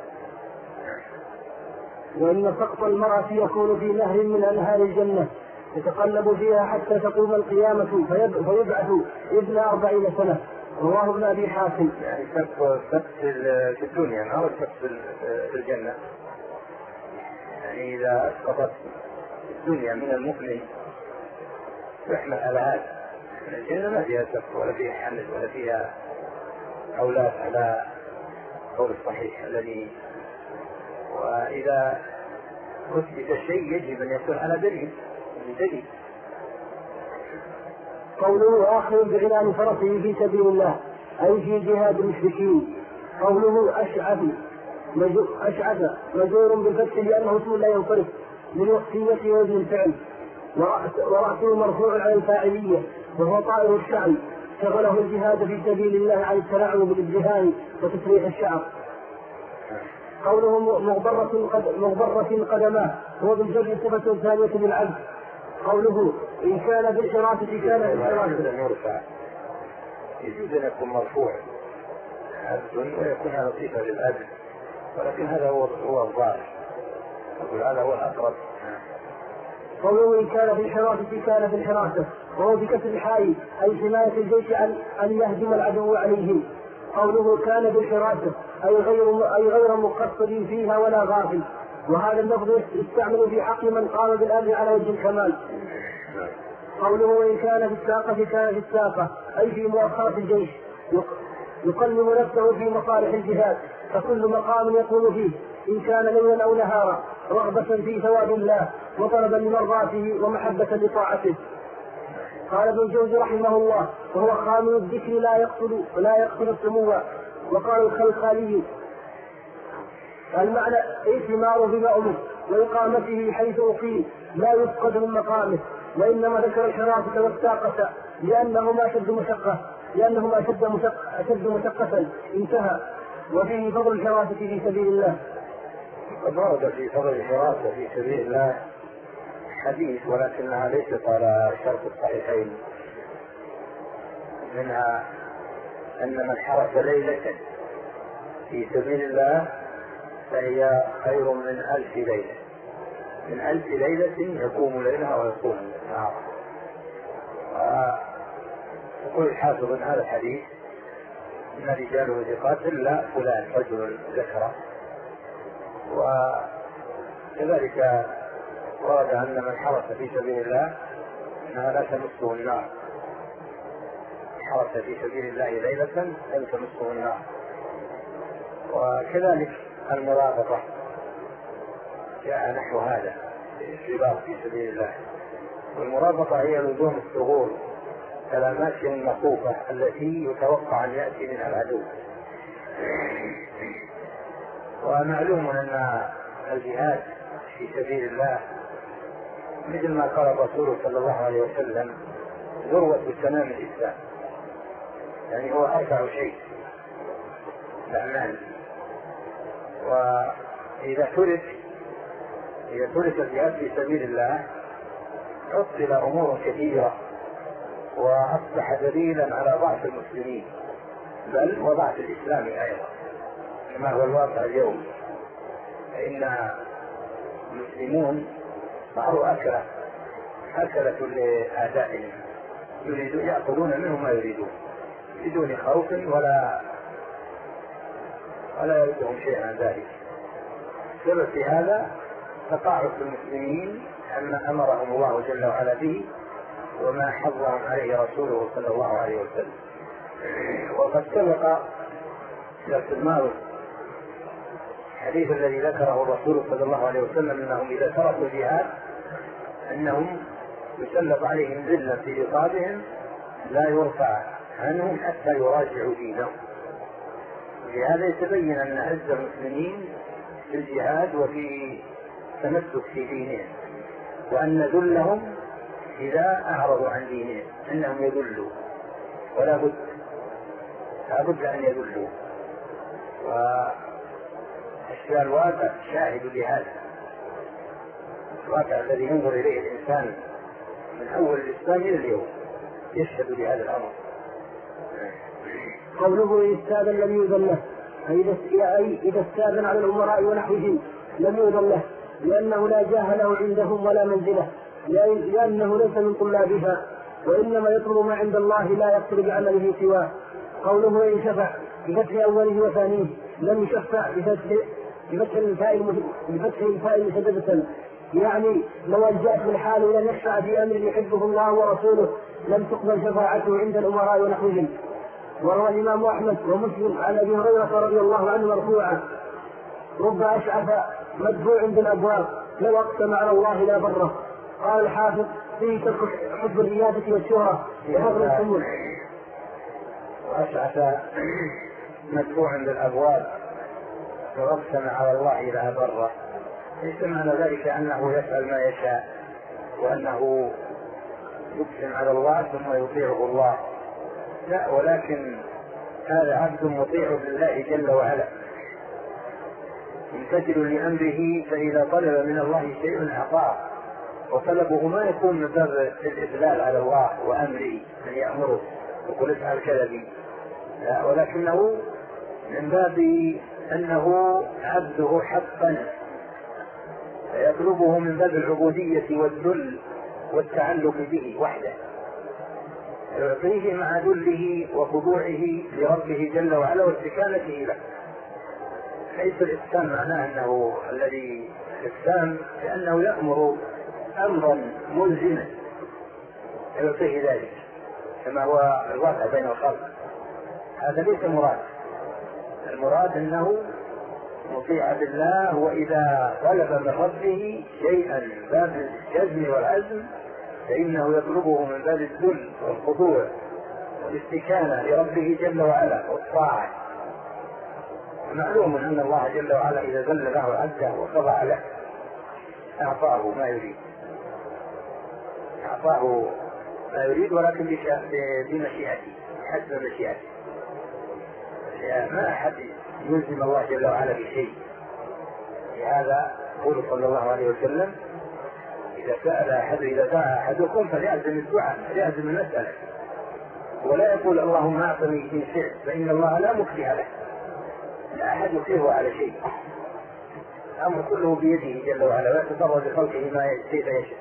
وإن سقط المرأة يكون في نهر من أنهار الجنة يتقلب فيها حتى تقوم القيامة فيبعث ابن 40 سنة. رواه ابن أبي حاتم. يعني سقط في الدنيا ما هو سقط في الجنة. يعني إذا اسقطت الدنيا من المؤمن يحمل على هذا. الجنة ما فيها سقط ولا فيها حمل ولا فيها أولاد على قول الصحيح الذي، وإذا أثبت الشيء يجب أن يكون على دليل. قوله آخر بعنان فرسه في سبيل الله أي في جهاد المشركين. قوله أشعث مجور بالفتح لأنه اسم لا ينصرف للوقتية وزن الفعل، ورأسه مرفوع على الفاعلية وهو طائر الشعر شغله الجهاد في سبيل الله عن التنعم بالازدهار وتسريح الشعر. قوله مغبرة قدماه هو بالجر صفة ثانية للعبد. قوله إن كان بالحراسة كان بالحراسة يجوز أن يكون مرفوع عبد ويكون على صفة للعبد، ولكن هذا هو الظاهر، هذا هو الأقرب. قوله إن كان في الحراسة كان في الحراسة وهو بكسر الحاء أي حماية الجيش أن يهجم العدو عليهم. قوله كان بالحراسة أي غير مقصر فيها ولا غافل، وهذا اللفظ يستعمل في حق من قام بالأمر على وجه الكمال. قوله وإن كان في الساقة كان في الساقة أي في مؤخرة الجيش يقلب نفسه في مصالح الجهاد، فكل مقام يكون فيه إن كان ليلا أو نهارا رغبة في ثواب الله وطلبا لمرضاته ومحبة لطاعته. قال ابن الجوزي رحمه الله وهو خامل الذكر لا يقصد السمو. وقال الخلخالي المعنى ائتماره بما أمر وإقامته حيث أقيم لا يفقد من مقامه، وإنما ذكر الحراسة والساقة لأنهما أشد مشقة انتهى. وفيه فضل الحراسة في سبيل الله. قد ورد في فضل الحراسة في سبيل الله حديث ولكنها ليست على شرط الصحيحين، منها أن من حرس ليلة في سبيل الله فهي خير من 1000 ليلة، من 1000 ليلة يقوم ليلها ويقوم نهارها. يقول الحافظ من هذا الحديث إن رجاله ثقات إلا فلان رجل ذكره. وكذلك ورد أن من حرس في سبيل الله أنها لا تمسه النار، حرس في سبيل الله ليلة لم تمسه النار. وكذلك المرابطة جاء نحو هذا الشباب في سبيل الله، والمرابطة هي لزوم الثغور الأماكن المخوفة التي يتوقع أن يأتي منها العدو. ومعلوم أن الجهاد في سبيل الله مثل ما قال الرسول صلى الله عليه وسلم ذروة سنام الإسلام، يعني هو أرفع شيء الأعمال. وإذا ترك الجهاد في سبيل الله عطل أمور كثيرة وأصبح دليلا على ضعف المسلمين بل وضعف الإسلام أيضا كما هو الواقع اليوم. فإن المسلمون صاروا أكلة لأعدائهم، يأخذون منهم ما يريدون بدون خوف ولا يردهم شيئا عن ذلك. سبب في هذا تقاعس المسلمين عما أمرهم الله جل وعلا به وما حضهم عليه رسوله صلى الله عليه وسلم. وقد سبق في الماضي الحديث الذي ذكره الرسول صلى الله عليه وسلم أنهم إذا تركوا الجهاد أنهم يسلط عليهم ذلة في رقابهم لا يرفع عنهم حتى يراجعوا دينهم. لهذا يتبين أن عز المسلمين في الجهاد وفي تمسك في دينهم، وأن ذلهم إذا أعرضوا عن دينهم أنهم يذلوا، ولا بد أن يذلوا. والشيء الواقع شاهد لهذا، الواقع الذي ينظر إليه الإنسان من أول الإسلام إلى اليوم يشهد لهذا الأمر. قوله إن استاذن لم يؤذن له، أي إذا استاذن على الأمراء ونحوهم لم يؤذن له، لأنه لا جاه له عندهم ولا منزله، لأنه ليس من طلابها، وإنما يطلب ما عند الله لا يقصد بعمله سواه. قوله إن شفع بفتح أوله وثانيه لم يشفع بفتح الفاء مسددة، يعني لو ألجأت بالحال ولم يشفع في أمر يحبه الله ورسوله لم تقبل شفاعته عند الأمراء ونحوهم. وروى الإمام أحمد ومسلم عن أبي هريرة رضي الله عنه مرفوعا: رب أشعث مدفوع بالأبواب لو أقسم على الله لا بره. قال الحافظ فيه ترك حب الريادة والشهرة وفضل الحمول. وأشعث مدفوع بالأبواب لو أقسم على الله لا بره، ليس معنى ذلك أنه يفعل ما يشاء وأنه يقسم على الله ثم يطيعه الله، لا، ولكن هذا عبد مطيع لله جل وعلا ممتثل لأمره، فإذا طلب من الله شيء أعطاه، وطلبه ما يكون من باب الإذلال على الله وأمره أن يأمره يقول افعل كذا بي، لا، ولكنه من باب أنه عبده حقا يطلبه من باب العبودية والذل والتعلق به وحده، يعطيه مع ذله وخضوعه لربه جل وعلا واستكانته له. ليس الإسلام معناه أنه الذي الإسلام لأنه يأمر أمرا ملزما يعطيه ذلك كما هو الواقع بين الخلق، هذا ليس مراد. المراد أنه مطيع بالله، وإذا طلب من ربه شيئا باب الجزم والعزم فإنه يطلبه من باب الذل والخضوع والاستكانة لربه جل وعلا والطاعة. معلوم أن الله جل وعلا إذا ذل له عبده وخضع له أعطاه ما يريد، أعطاه ما يريد، ولكن بمشيئته حسب مشيئته. ما أحد يلزم الله جل وعلا بشيء. لهذا يقول صلى الله عليه وسلم: إذا سأل أحد إذا دعا أحدكم فليعزم الدعاء، فليعزم المسألة، ولا يقول اللهم أعطني إن شئت، فإن الله لا مكره له، لا أحد يكره على شيء، الأمر كله بيده جل وعلا، لا يتصرف بخلقه ما كيف يشاء.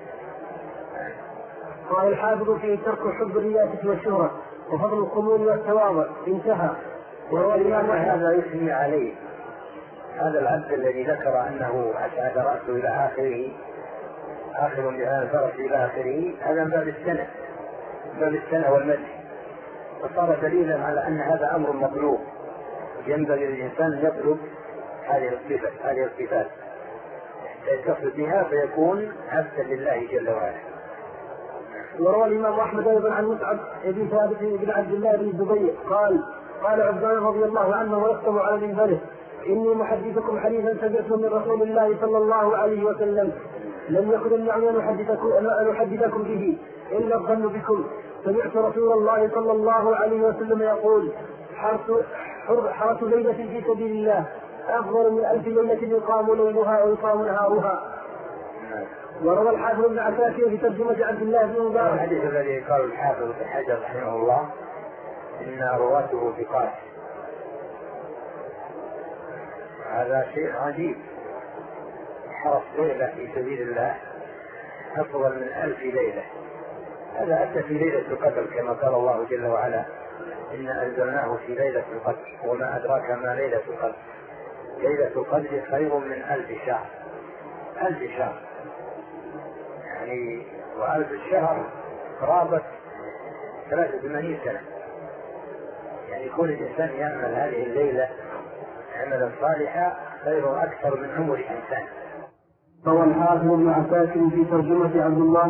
قال الحافظ في ترك حب الرياسة والشهرة وفضل القبول والتواضع انتهى. وهو الإمام هذا يثني عليه هذا العبد الذي ذكر أنه أسعد رأسه إلى آخره، آخر بهذا الفرس إلى آخره، هذا من باب السنة والمدح، فصار دليلا على أن هذا أمر مطلوب، ينبغي للإنسان أن يطلب هذه الصفات يتصف بها فيكون عبدا لله جل وعلا. وروى الإمام أحمد أيضا عن مصعب بن ثابت بن عبد الله بن الزبير قال عبدان رضي الله عنه ويختم على منبره: إني محدثكم حديثا سمعته من رسول الله صلى الله عليه وسلم لم يخدمني أن أحدثكم به إلا الظن بكم. سمعت رسول الله صلى الله عليه وسلم يقول: حرس ليلة في سبيل الله أفضل من 1000 ليلة يقام ليلها ويقام نهارها. وروى الحافظ بن عساكر في ترجمة عبد الله بن مبارك الحديث الذي قال الحافظ بن حجر رحمه الله إن رواته ثقات، هذا شيء عجيب. حرص ليلة في سبيل الله أفضل من 1000 ليلة. هذا أتى في ليلة القدر كما قال الله جل وعلا: إنا أنزلناه في ليلة القدر وما أدراك ما ليلة القدر. ليلة القدر خير من 1000 شهر. 1000 شهر يعني، و1000 شهر قرابة 83 سنة. يعني كل الإنسان يعمل هذه الليلة عملا صالحا خير أكثر من عمر إنسان. روى الحافظ ابن عساكر في ترجمة عبد الله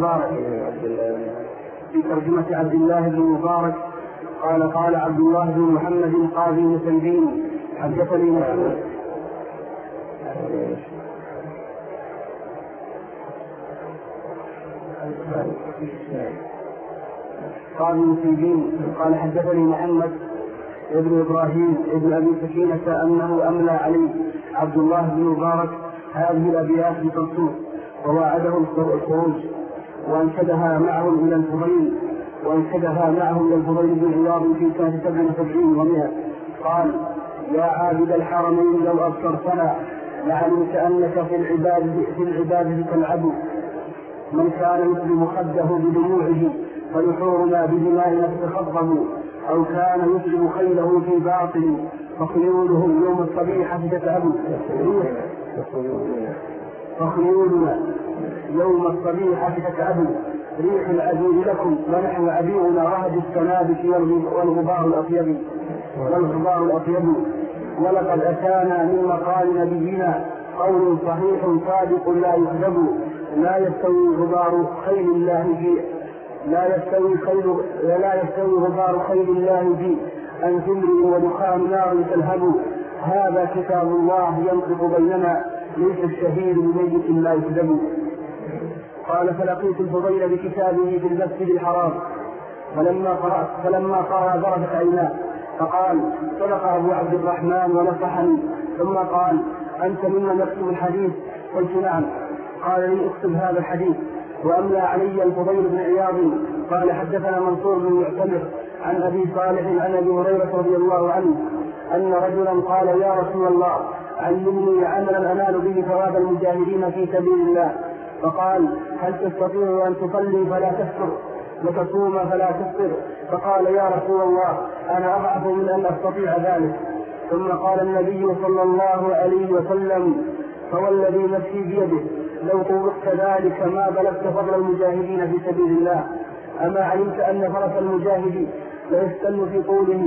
بن مبارك قال عبد الله بن محمد قاضي مسلمين حدثني محمد قاضي مسلمين قال حدثني محمد ابن إبراهيم ابن أبي سكينة أنه أملى عليه عبد الله بن مبارك هذه الأبيات بتنصوص وواعده الخروج وأنشدها معه إلى الفضيل بن عياض في سنة 77 و100. قال: يا عابد الحرمين لو أبصرتنا لعلمت أنك في العبادة تلعب. من كان يسلم خده بدموعه فنحورنا بدمائنا تتخضب، أو كان يسلم خيله في باطل فخيولهم يوم الصبيحة تتعب. فخيولنا يوم الصبيحة تتعب، ريح العبير لكم ونحن عبيرنا رهج السنابك والغبار الأطيب. ولقد أتانا من مقال نبينا قول صحيح صادق لا يكذب، لا يستوي غبار خيل الله في أن تمري ودخان نار تلهب. هذا كتاب الله ينطق بيننا، ليس الشهيد بميت لا يكذب. قال: فلقيت الفضيل بكتابه في المسجد الحرام فلما قرأ ضربت عيناه فقال: صدق أبو عبد الرحمن ونصحني. ثم قال: أنت ممن يكتب الحديث؟ قلت: نعم. قال: لي اكتب هذا الحديث. وأملى علي الفضيل بن عياض قال: حدثنا منصور بن معتمر عن أبي صالح عن أبي هريرة رضي الله عنه أن رجلا قال: يا رسول الله، علمني عملا أنال به ثواب المجاهدين في سبيل الله. فقال: هل تستطيع أن تصلي فلا تفطر وتصوم فلا تفطر؟ فقال: يا رسول الله، أنا أضعف من أن أستطيع ذلك. ثم قال النبي صلى الله عليه وسلم: فوالذي نفسي بيده لو طوقت ذلك ما بلغت فضل المجاهدين في سبيل الله. أما علمت أن فرس المجاهد ليستن في قوله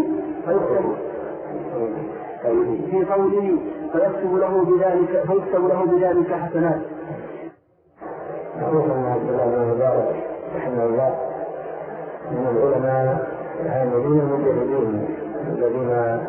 فيكتب له بذلك حسنات. معروف أن عبد الله بن مبارك رحمه الله من العلماء العاملين المجاهدين الذين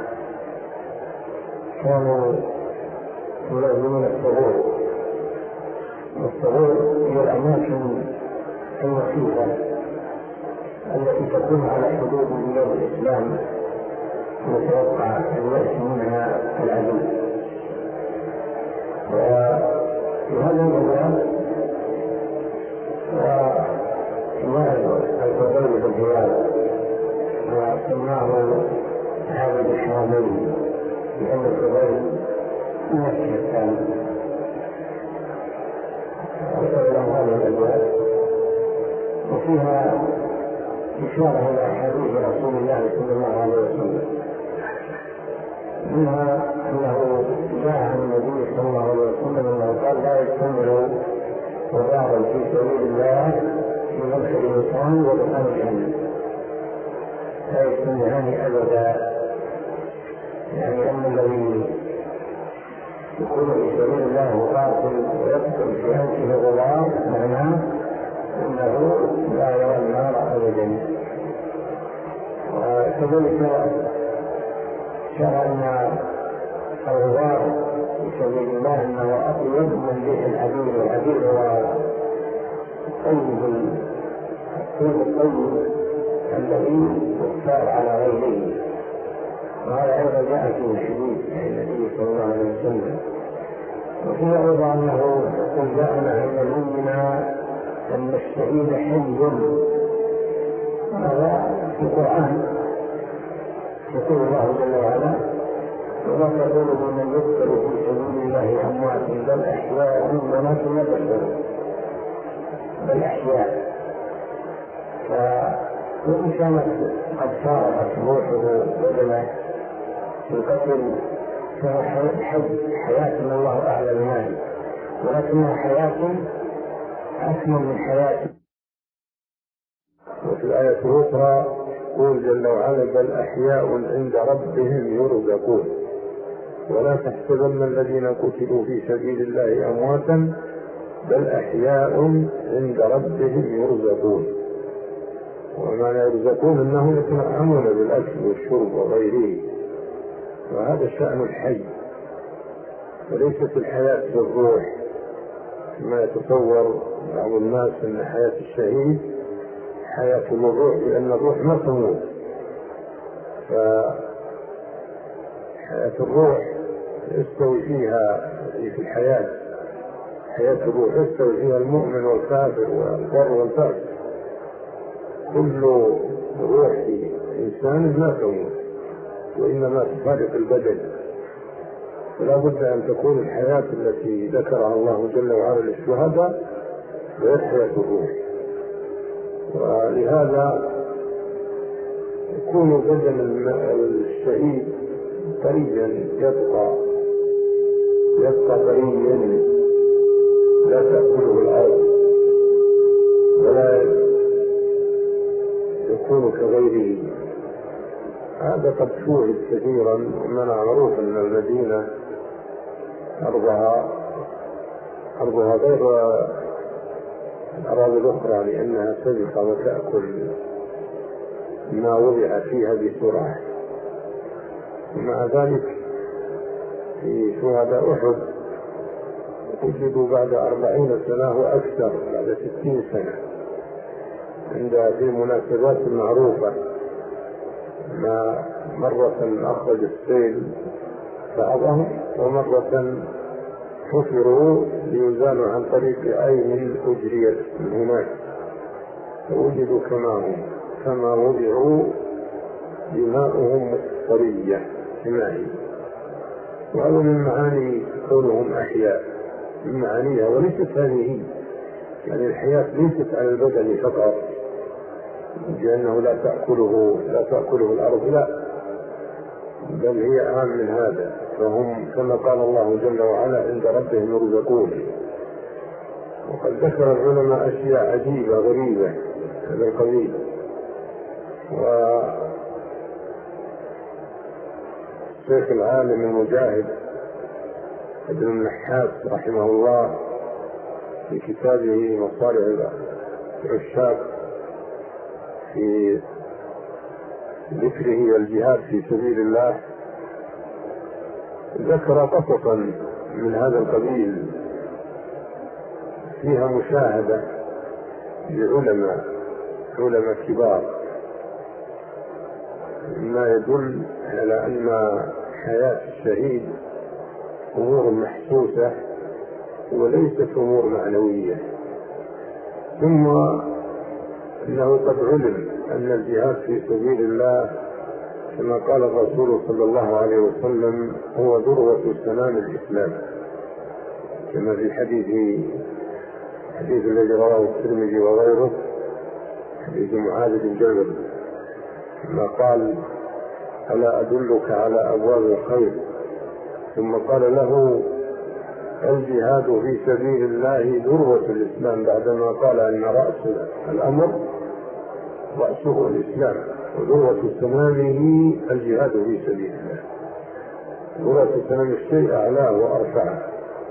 كانوا يلازمون الثغور. والثغور هي الأماكن الوثيقة التي تكون على حدود بلاد الإسلام ويتوقع أن يأتي منها العدو. وفي هذا المجال وإمام الفضيل بالرياض وسماه عابد الحرمين لأن الفضيل يمثل الثاني. وصل له هذه الأبواب وفيها إشارة إلى حديث رسول الله صلى الله عليه وسلم، منها أنه جاء عن النبي صلى الله عليه وسلم أنه قال: لا يجتمع وبعض في سبيل الله في مدخل الإنسان ودخان الجنة، لا يجتمعان أبدا. يعني أن الذي يكون في سبيل الله قاتل ويقتل في أنفه غبار معناه أنه لا يرى النار أبدا. وكذلك شرع أن الغبار في سبيل الله أنه أطيب من ريح العبير، والعبير هو الطيب الذي يختار على غيره. وهذا أيضا جاء في الحديث عن النبي صلى الله عليه وسلم. وفي أيضا أنه قد جاءنا أن المؤمن أن الشهيد حي. هذا في القرآن يقول الله جل وعلا: ولا تقولوا من يقتل في سبيل الله أموات بل أحياء ولكن لا تشعرون، بل أحياء. وإن كانت قد فارقت روحه بدنه في القتل فهو حياة من الله أعلم ما هي، ولكنها حياة أكمل من حياة. وفي الآية الأخرى يقول جل وعلا بل أحياء عند ربهم يرزقون ولا تحسبن الذين قتلوا في سبيل الله أمواتا بل أحياء عند ربهم يرزقون. ومعنى يرزقون أنهم يتنعمون بالأكل والشرب وغيره، وهذا شأن الحي، وليست الحياة بالروح كما يتصور بعض الناس أن حياة الشهيد حياة الروح، لأن الروح ما تموت. فحياة الروح يستوي فيها في الحياة، حياة الروح يستوي فيها المؤمن والكافر والبر والفاسق، كل روح في إنسان ما تموت وإنما تفارق البدن. فلا بد أن تكون الحياة التي ذكرها الله جل وعلا للشهداء غير حياة الروح، ولهذا يكون بدن الشهيد طريا يبقى طريا لا تأكله الأرض ولا يكون كغيره. هذا قد شوهد كثيرا، ومن معروف أن المدينة أرضها غير الأراضي الأخرى لأنها تزرع وتأكل ما وضع فيها بسرعة. ومع ذلك في شهداء أحد وجدوا بعد 40 سنة وأكثر، بعد 60 سنة، في مناسبات معروفة، ما مرة أخرج السيل بعضهم ومرة حفروا ليزالوا عن طريق عين أجريت من هناك، فوجدوا كما وضعوا دماؤهم طرية حمائي. وهذا من معاني كونهم أحياء، من معانيها، وليست هذه يعني الحياة ليست على البدن فقط لأنه لا تأكله الأرض، لا، بل هي أهم من هذا. فهم كما قال الله جل وعلا عند ربهم يرزقون. وقد ذكر العلماء أشياء عجيبة غريبة هذا القبيل. والشيخ العالم المجاهد ابن النحاس رحمه الله في كتابه مصالح العشاق في ذكره والجهاد في سبيل الله ذكر قصصا من هذا القبيل فيها مشاهدة لعلماء كبار، ما يدل على أن حياة الشهيد أمور محسوسة وليست أمور معنوية. ثم إنه قد علم أن الجهاد في سبيل الله كما قال الرسول صلى الله عليه وسلم هو ذروة سنام الإسلام، كما في حديث الذي رواه الترمذي وغيره، حديث معاذ بن جبل، ما قال ألا أدلك على أبواب الخير، ثم قال له الجهاد في سبيل الله ذروة الإسلام، بعدما قال أن رأس الأمر رأسه الإسلام وذروة سنامه الجهاد في سبيل الله. ذروة سنام الشيء أعلاه وأرفعه،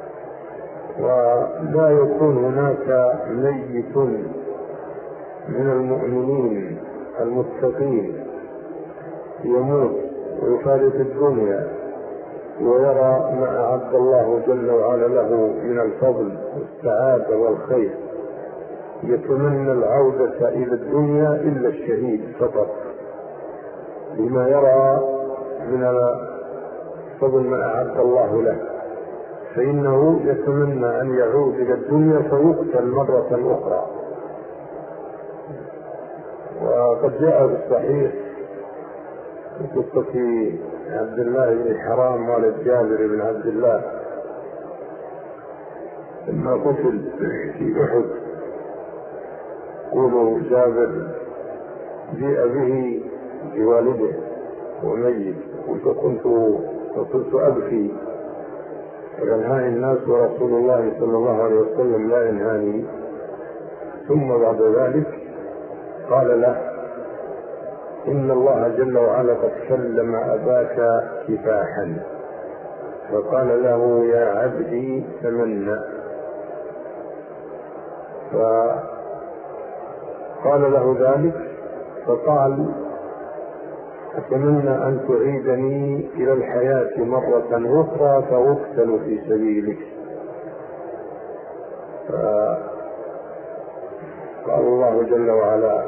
ولا يكون هناك ميت من المؤمنين المتقين يموت ويفارق الدنيا ويرى ما أعد الله جل وعلا له من الفضل والسعادة والخير يتمنى العودة إلى الدنيا إلا الشهيد فقط، لما يرى من فضل ما أعد الله له، فإنه يتمنى أن يعود إلى الدنيا فيقتل مرة أخرى. وقد جاء في الصحيح قصة عبد الله بن حرام والد جابر بن عبد الله لما قتل في أحد. يقول جابر جيء به بوالده وميت، فكنت أبكي فينهاني الناس ورسول الله صلى الله عليه وسلم لا ينهاني. ثم بعد ذلك قال له: إن الله جل وعلا قد كلم أباك كفاحا، فقال له: يا عبدي تمنى. فقال له ذلك فقال: أتمنى أن تعيدني إلى الحياة مرة أخرى فأقتل في سبيلك. فقال الله جل وعلا: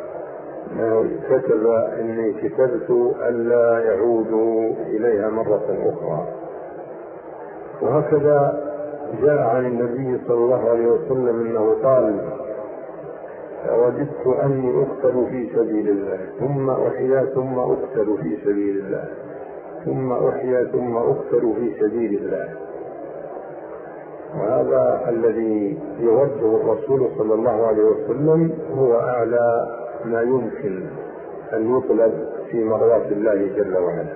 كتب إني كتبت ألا يعودوا إليها مرة أخرى. وهكذا جاء عن النبي صلى الله عليه وسلم أنه قال: وددت أني أقتل في سبيل الله ثم أحيا ثم أقتل في سبيل الله ثم أحيا ثم أقتل في سبيل الله. وهذا الذي يوجه الرسول صلى الله عليه وسلم هو أعلى ما يمكن أن يطلب في مرضاة الله جل وعلا.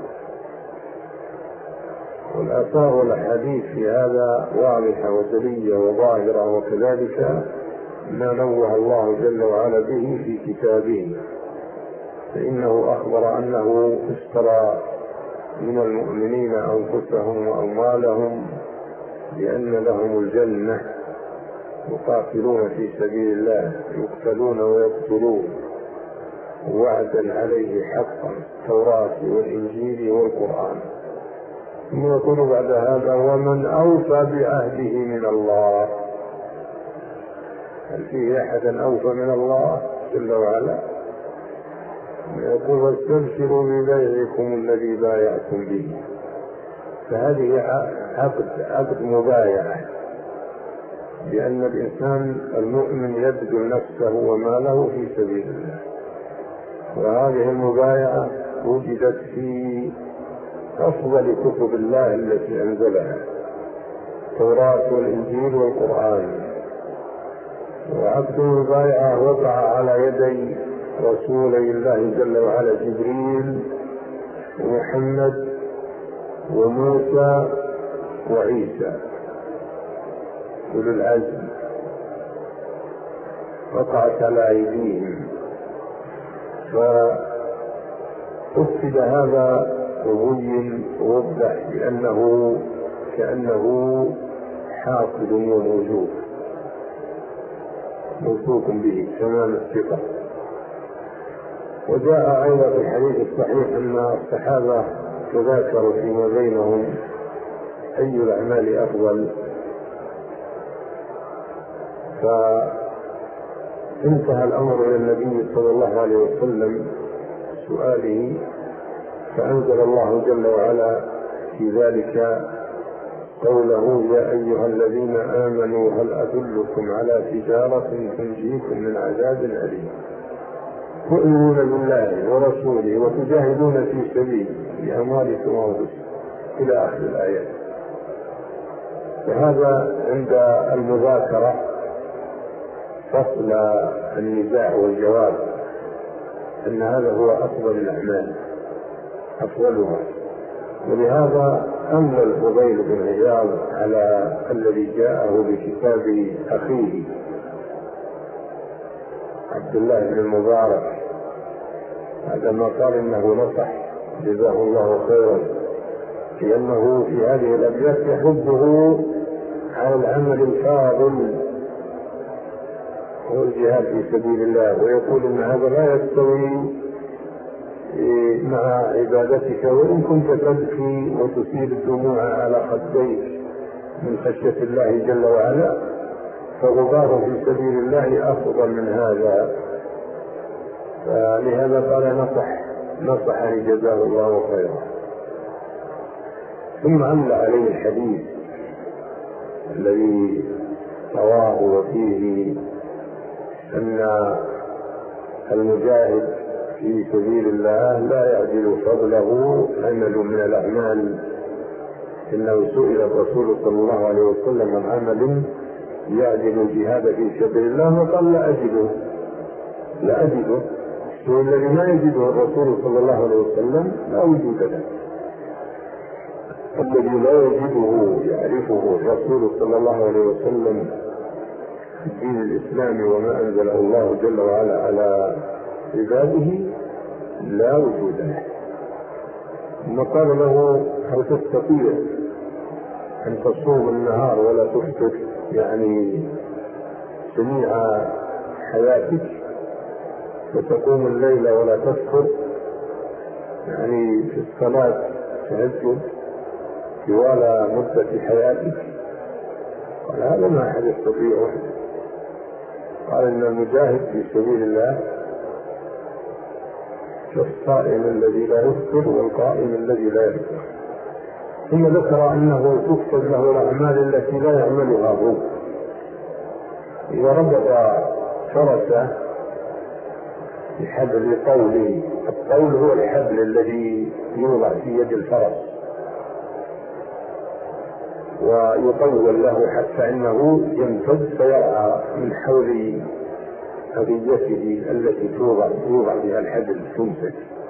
والآثار والأحاديث في هذا واضحة وجلية وظاهرة، وكذلك ما نوه الله جل وعلا به في كتابه، فإنه أخبر أنه اشترى من المؤمنين أنفسهم وأموالهم بأن لهم الجنة، يقاتلون في سبيل الله يقتلون ويقتلون، وعدا عليه حقا التوراة والإنجيل والقرآن. ثم يقول بعد هذا: ومن أوفى بعهده من الله. هل فيه أحدا أوفى من الله جل وعلا؟ يقول: واستبشروا ببيعكم الذي بايعتم به. فهذه عقد مبايعة، بأن الإنسان المؤمن يبذل نفسه وماله في سبيل الله. وهذه المبايعة وجدت في أفضل كتب الله التي أنزلها، التوراة والإنجيل والقرآن. وعقد المبايعة وقع على يدي رسولي الله جل وعلا جبريل ومحمد وموسى وعيسى أولي العزم، وقعت على أيديهم. فأفسد هذا وبين ووضح بأنه كأنه حاصل وموجود موثوق به تمام الثقة. وجاء أيضا في الحديث الصحيح أن الصحابة تذاكروا فيما بينهم أي الأعمال أفضل، فانتهى الأمر إلى النبي صلى الله عليه وسلم سؤاله، فأنزل الله جل وعلا في ذلك قوله: يا أيها الذين آمنوا هل أدلكم على تجارة تنجيكم من عذاب أليم تؤمنون بالله ورسوله وتجاهدون في سبيله بأموالكم وأنفسكم إلى آخر الآيات. وهذا عند المذاكرة فصل النزاع والجواب أن هذا هو أفضل الأعمال أفضلها. ولهذا أمل الفضيل بن عياض على الذي جاءه بكتاب أخيه عبد الله بن المبارك عندما قال إنه نصح جزاه الله خيرا، لأنه في هذه الأبيات يحبه على العمل الفاضل هو الجهاد في سبيل الله، ويقول إن هذا لا يستوي مع عبادتك وإن كنت تبكي وتسيل الدموع على خديك من خشية الله جل وعلا، فغبار في سبيل الله أفضل من هذا. فلهذا قال نصحني جزاه الله خيرا. ثم عمل عليه الحديث الذي رواه وفيه أن المجاهد في سبيل الله لا يعدل فضله عمل من الأعمال. إنه سئل الرسول صلى الله عليه وسلم عن عمل يعدل الجهاد في سبيل الله وقال لا أجده. والذي ما يجده الرسول صلى الله عليه وسلم لا وجود له. الذي لا يجده يعرفه الرسول صلى الله عليه وسلم في الدين الإسلامي وما أنزله الله جل وعلا على عباده لا وجود له. ثم قال له: هل تستطيع أن تصوم النهار ولا تفطر؟ يعني جميع حياتك، وتقوم الليل ولا تفطر، يعني في الصلاة تهجد طوال مدة حياتك؟ قال: هذا ما أحد يستطيعه. قال: إن المجاهد في سبيل الله كالصائم الذي لا يفطر والقائم الذي لا يفطر. ثم ذكر أنه تكتب له الأعمال التي لا يعملها هو. إذا ربط فرسه بحبل طول، الطول هو الحبل الذي يوضع في يد الفرس ويطول له حتى انه يمتد فيرعى من حول هديته التي يوضع بها الحبل تمسك.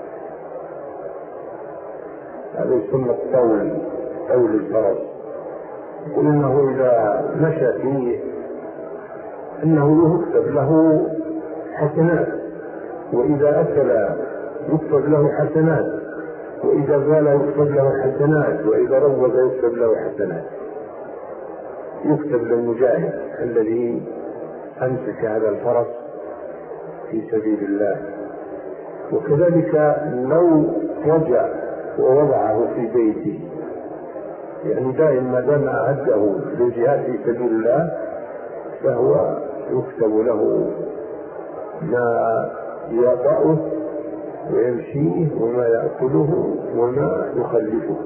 هذا يسمى طول الفرس. يقول انه اذا مشى فيه انه يكتب له حسنات، واذا اكل يكتب له حسنات، واذا بال يكتب له حسنات، واذا روض يكتب له حسنات. يكتب للمجاهد الذي امسك هذا الفرس في سبيل الله. وكذلك لو رجع ووضعه في بيته، يعني دائما ما دام اعده للجهاد في سبيل الله فهو يكتب له ما يطأه ويمشيه وما يأكله وما يخلفه.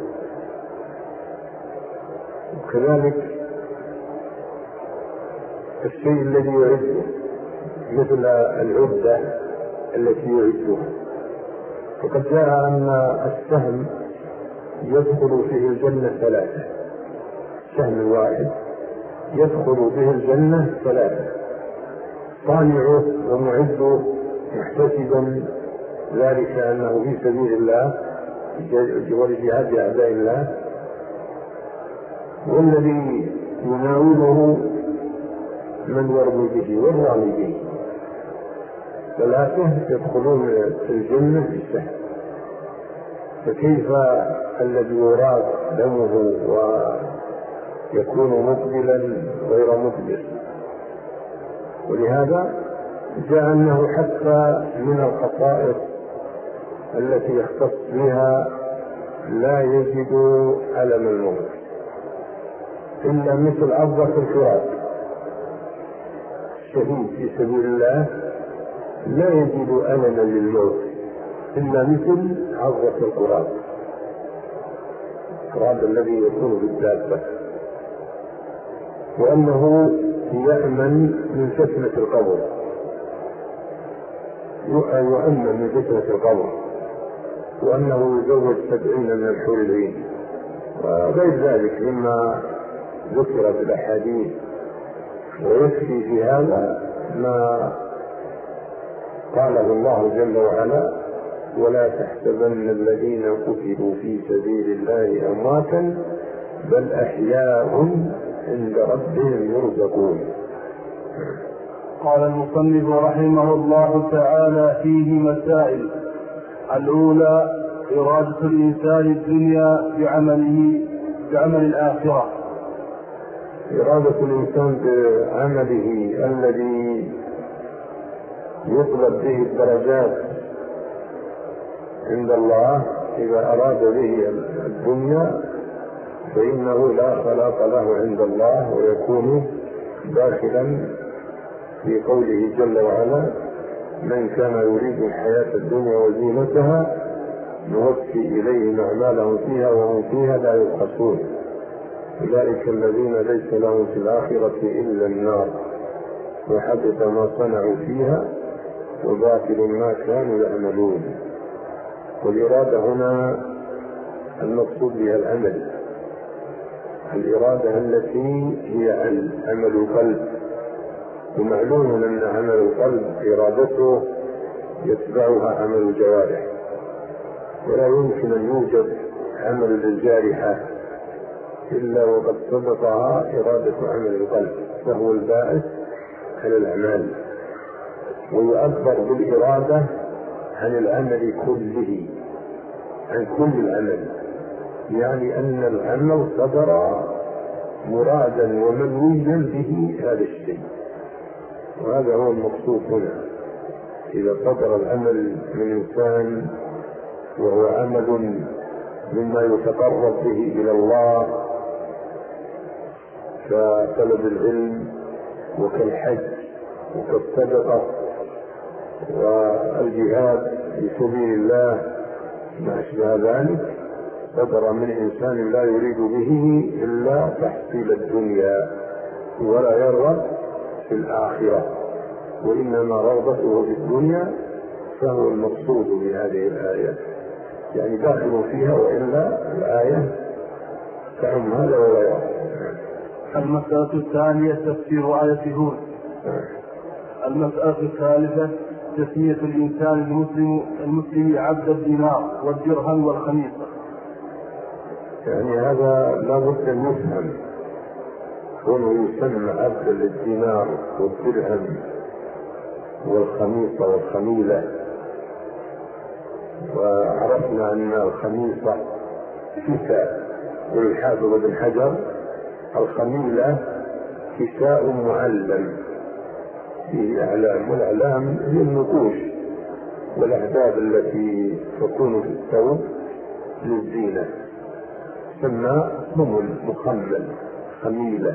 وكذلك الشيء الذي يعده مثل العدة التي يعدها. وقد جاء أن السهم يدخل فيه الجنة 3، سهم واحد يدخل به الجنة 3، صانعه ومعده محتسبا ذلك أنه في سبيل الله ولجهاد أعداء الله، والذي يناوله من يرمي به والرامي به. 3 يدخلون في الجنة بالسهم. فكيف الذي يراد دمه ويكون مقبلا غير مقبل؟ ولهذا جاء أنه حتى من الخصائص التي يختص بها لا يجد ألم الموت إلا مثل عضة الفرات. الشهيد في سبيل الله لا يجد ألما للموت إلا مثل عضة الفرات، الفرات الذي يكون بالدابة، وأنه يأمن من فتنة القبر، يؤمن من فتنة القبر، وأنه يزوج 70 من الحور العين وغير ذلك مما ذكر في الأحاديث. ويكفي في هذا ما قاله الله جل وعلا: ولا تحسبن الذين قتلوا في سبيل الله أمواتا بل أحياء عند ربهم يرزقون. قال المصنف رحمه الله تعالى: فيه مسائل. الأولى: إرادة الإنسان الدنيا بعمل الآخرة. إرادة الإنسان بعمله الذي يطلب به الدرجات عند الله، إذا أراد به الدنيا فإنه لا خلاق له عند الله، ويكون داخلا في قوله جل وعلا: من كان يريد الحياة الدنيا وزينتها نوفي إليهم أعمالهم فيها وهم فيها لا يبخسون أولئك الذين ليس لهم في الآخرة إلا النار وحبط ما صنعوا فيها وباطل ما كانوا يعملون. والإرادة هنا المقصود بها العمل، الإرادة التي هي عمل القلب، ومعلوم أن عمل القلب إرادته يتبعها عمل الجوارح، ولا يمكن أن يوجد عمل للجارحة إلا وقد سبقها إرادة عمل القلب، فهو الباعث على الأعمال، ويعبر بالإرادة عن العمل كله، عن كل العمل، يعني أن العمل صدر مرادا ومنويا به هذا الشيء، وهذا هو المقصود هنا. إذا صدر العمل من إنسان وهو عمل مما يتقرب به إلى الله كطلب العلم وكالحج وكالصدقة والجهاد في سبيل الله ما أشبه ذلك، صدر من إنسان لا يريد به إلا تحصيل الدنيا ولا يرغب في الآخرة، وإنما رغبته في الدنيا، فهو المقصود بهذه الآية، يعني داخل فيها، وإلا الآية تعم هذا ولا يرغب. المسألة الثانية تفسير آية هود. المسألة الثالثة تسمية الإنسان المسلم عبد الدينار والدرهم والخميصة. يعني هذا لا بد أن يفهم، كونه يسمى عبدا للدينار والدرهم والخميصة والخميلة. وعرفنا أن الخميصة كساء، والحافظ بن حجر الخميلة كساء معلم فيه أعلام، والأعلام هي النقوش والأهداب التي تكون في الثوب للزينة، سمى ثمن مخمل خميلة.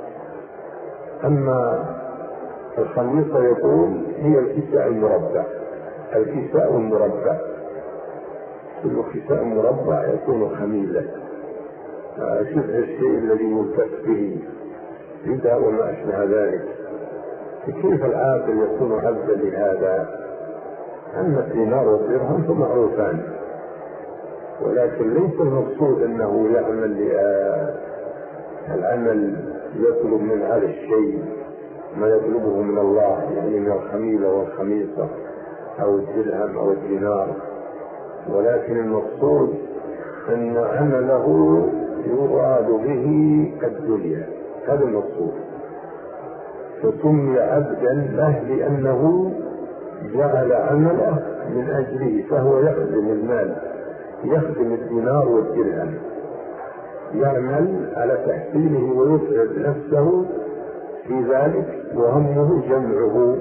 أما الخميصة يقول هي الكساء المربع، الكساء المربع، كل كساء مربع يكون خميلة، شبه الشيء الذي يلتف به إذا وما أشبه ذلك. كيف العاقل يكون عبدا لهذا؟ أما الدينار والدرهم فمعروفان، ولكن ليس المقصود أنه يعمل العمل يطلب من هذا الشيء ما يطلبه من الله، يعني من الخميلة والخميصة أو الدرهم أو الدينار، ولكن المقصود أن عمله يراد به الدنيا، هذا المقصود. فسمي عبدا له لأنه جعل عمله من أجله، فهو يخدم المال، يخدم الدينار والدرهم، يعمل على تحصيله ويتعب نفسه في ذلك، وهمه جمعه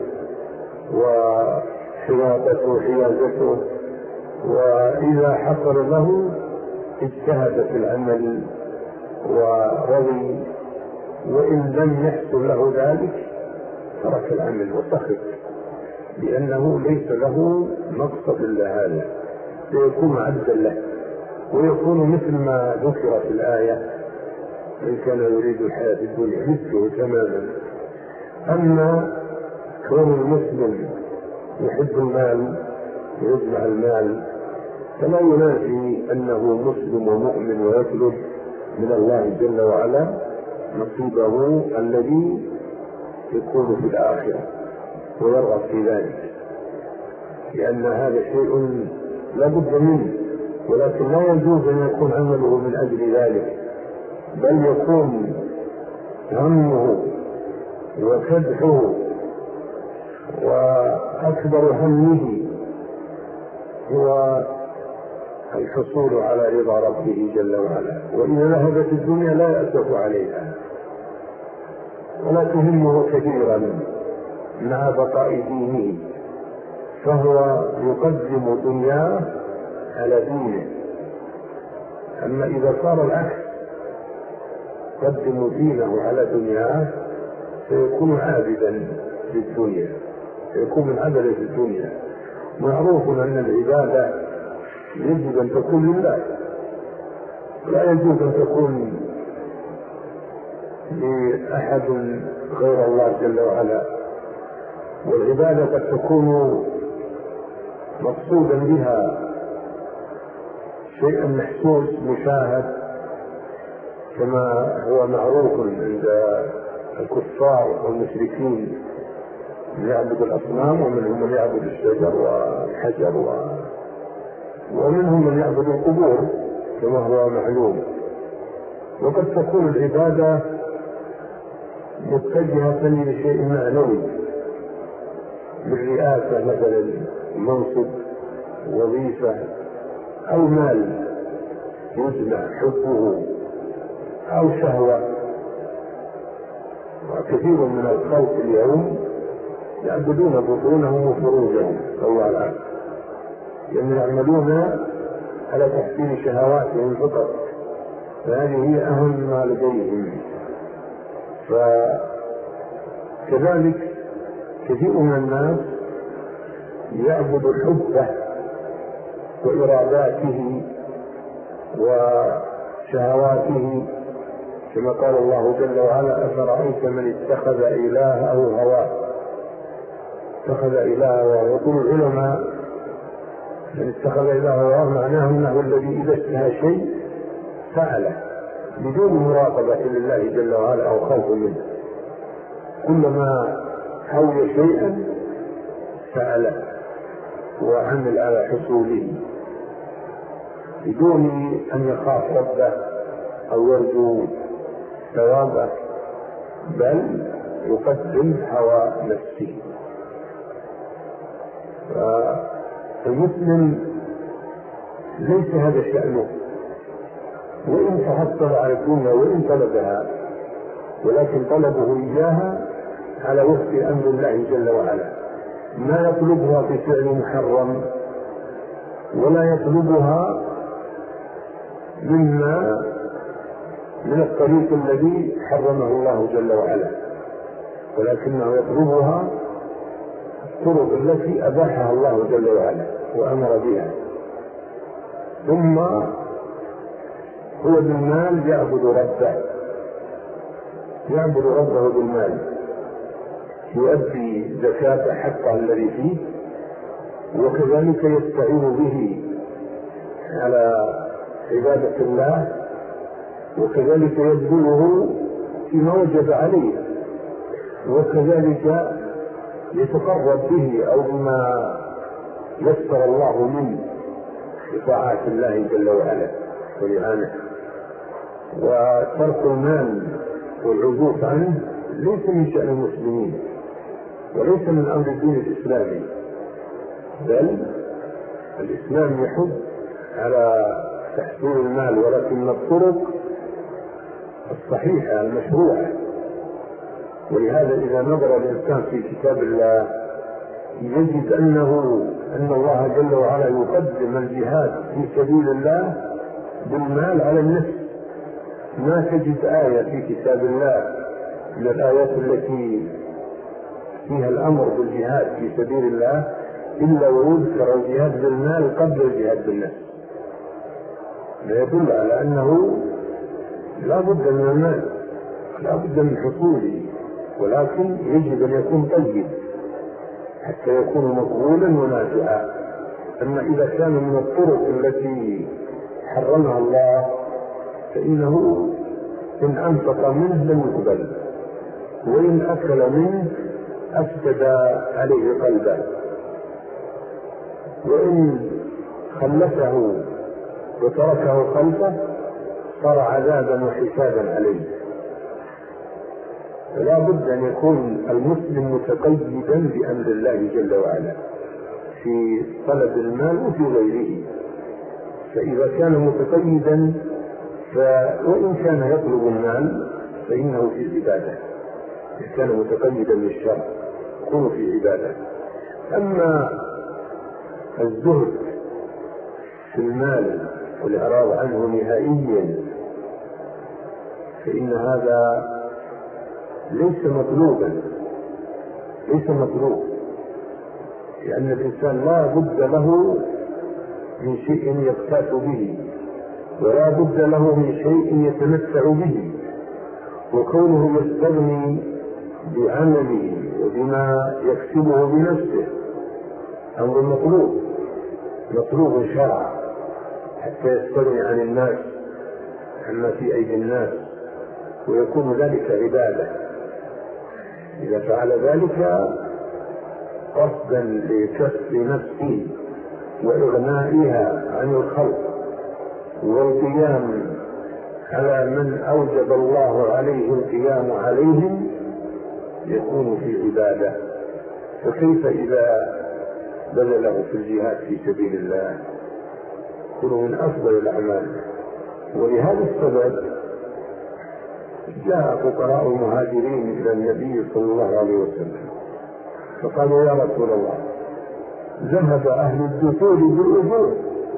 وحياطته وحيازته، وإذا حصل له اجتهد في العمل ورضي، وإن لم يحصل له ذلك ترك العمل وسخط، لأنه ليس له مقصد إلا هذا، فيكون عبدا له، ويكون مثل ما ذكر في الآية من كان يريد الحياة الدنيا مثله تماما. أما كون المسلم يحب المال ويجمع المال فلا ينافي أنه مسلم ومؤمن ويطلب من الله جل وعلا نصيبه الذي يكون في الآخرة ويرغب في ذلك، لأن هذا شيء لا بد منه، ولكن لا يجوز أن يكون عمله من أجل ذلك، بل يكون همه وكدحه وأكبر همه هو الحصول على رضا ربه جل وعلا. وإذا ذهبت الدنيا لا يأسف عليها ولا تهمه كثيرا مع بقاء دينه، فهو يقدم دنياه على دينه. أما إذا صار العكس، يقدم دينه على دنياه، فيكون عابدا للدنيا، فيكون من عبد الدنيا. معروف أن العبادة يجب أن تكون لله، لا يجوز أن تكون لأحد غير الله جل وعلا. والعبادة قد تكون مقصودا بها شيئا محسوس مشاهد كما هو معروف عند الكفار والمشركين يعبد الأصنام، ومنهم من يعبد الشجر والحجر ومنهم من يعبد القبور كما هو معلوم. وقد تكون العبادة متجهة لشيء معنوي بالرئاسة مثلا، منصب، وظيفة، أو مال يجمع حبه، أو شهوة. وكثير من الخلق اليوم يعبدون بطونهم وفروجهم الله العافية، لأنهم يعملون على تحسين شهواتهم فقط، فهذه هي أهم ما لديهم. فكذلك كثير من الناس يعبد حبه وإراداته وشهواته، كما قال الله جل وعلا: أفرأيت من اتخذ إلهه هواه. اتخذ إلهه، ويقول العلماء من اتخذ إلهه هواه معناه أنه الذي إذا اشتهى شيء فعله بدون مراقبة لله جل وعلا أو خوف منه، كلما هوى شيئا فعله وعمل على حصوله بدون أن يخاف ربه أو يرجو ثوابه، بل يقدم هوى نفسه. فالمسلم ليس هذا شأنه، وإن تحصل على الدنيا وإن طلبها، ولكن طلبه إياها على وفق أمر الله جل وعلا، ما يطلبها في فعل محرم، ولا يطلبها من الطريق الذي حرمه الله جل وعلا، ولكنه يطلبها الطرق التي أباحها الله جل وعلا وأمر بها. ثم هو بالمال يعبد ربه بالمال، يؤدي زكاة حقه الذي فيه، وكذلك يستعين به على عبادة الله، وكذلك يبذله فيما وجب عليه، وكذلك يتقرب به أو بما يسر الله منه بطاعات الله جل وعلا وإعانته. وترك المال والعزوف عنه ليس من شأن المسلمين، وليس من أمر الدين الإسلامي، بل الإسلام يحث على تحصيل المال، ولكن الطرق الصحيحة المشروعة. ولهذا إذا نظر الإنسان في كتاب الله يجد أن الله جل وعلا يقدم الجهاد في سبيل الله بالمال على النفس. ما تجد آية في كتاب الله من الآيات التي فيها الأمر بالجهاد في سبيل الله إلا ويذكر الجهاد بالمال قبل الجهاد بالنفس. لا يدل على أنه لا بد من المال، لا بد من حصوله، ولكن يجب أن يكون طيب حتى يكون مقبولا ونافعا. أما إذا كان من الطرق التي حرمها الله فإنه إن أنفق منه لم يقبل، وإن أكل منه أفسد عليه قلبه، وإن خلفه وتركه خلفه صار عذابا وحسابا عليه. فلا بد أن يكون المسلم متقيدا بأمر الله جل وعلا في طلب المال وفي غيره. فإذا كان متقيدا وإن كان يطلب المال فإنه في عبادة، إذا كان متقيدا للشرع يكون في عبادة. أما الزهد في المال والإعراض عنه نهائيا فإن هذا ليس مطلوبا، ليس مطلوب، لأن الإنسان لا بد له من شيء يقتات به، ولا بد له من شيء يتمتع به، وكونه يستغني بعمله وبما يكسبه بنفسه أمر مطلوب، مطلوب شرعا حتى يستغني عن الناس عما في أيدي الناس، ويكون ذلك عبادة. إذا فعل ذلك قصدا لكسب نفسه وإغنائها عن الخلق والقيام على من أوجب الله عليه القيام عليهم، يكون في عبادة. فكيف إذا بذله في الجهاد في سبيل الله؟ يكون من أفضل الأعمال. ولهذا السبب جاء فقراء المهاجرين إلى النبي صلى الله عليه وسلم فقالوا: يا رسول الله، ذهب أهل الدثور بالأجور،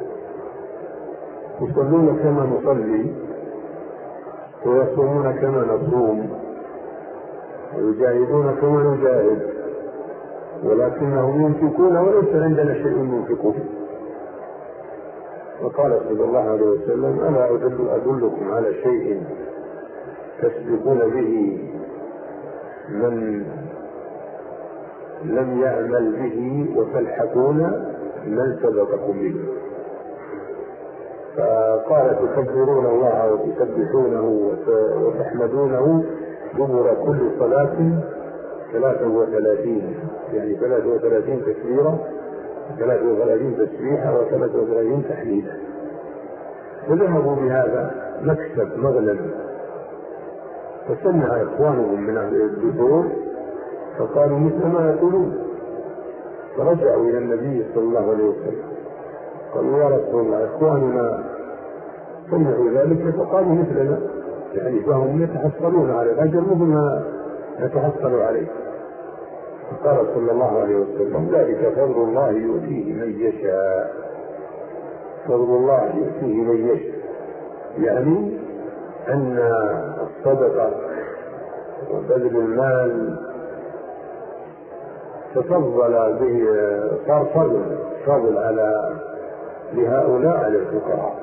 يصلون كما نصلي ويصومون كما نصوم ويجاهدون كما نجاهد، ولكنهم ينفقون وليس عندنا شيء ينفقون. وقال صلى الله عليه وسلم: ألا أدلكم على شيء تسبقون به من لم يعمل به وتلحقون من سبقكم به؟ فقال: تكبرون الله وتسبحونه وتحمدونه دبر كل صلاة 33، يعني 33 تكبيرة، 33 تسبيحة، و33 تحميدا. فذهبوا بهذا مكسب مغنم، فسمع إخوانهم من أهل الدثور فقالوا مثل ما يقولون، فرجعوا إلى النبي صلى الله عليه وسلم قالوا: يا رسول الله، إخواننا سمعوا ذلك فقالوا مثلنا، يعني فهم يتحصلون على الأجر مثل ما نتحصل عليه. فقال صلى الله عليه وسلم: ذلك فضل الله يؤتيه من يشاء، فضل الله يؤتيه من يشاء، يعني أن الصدقة وبذل المال تفضل به، صار فضل على لهؤلاء على الفقراء.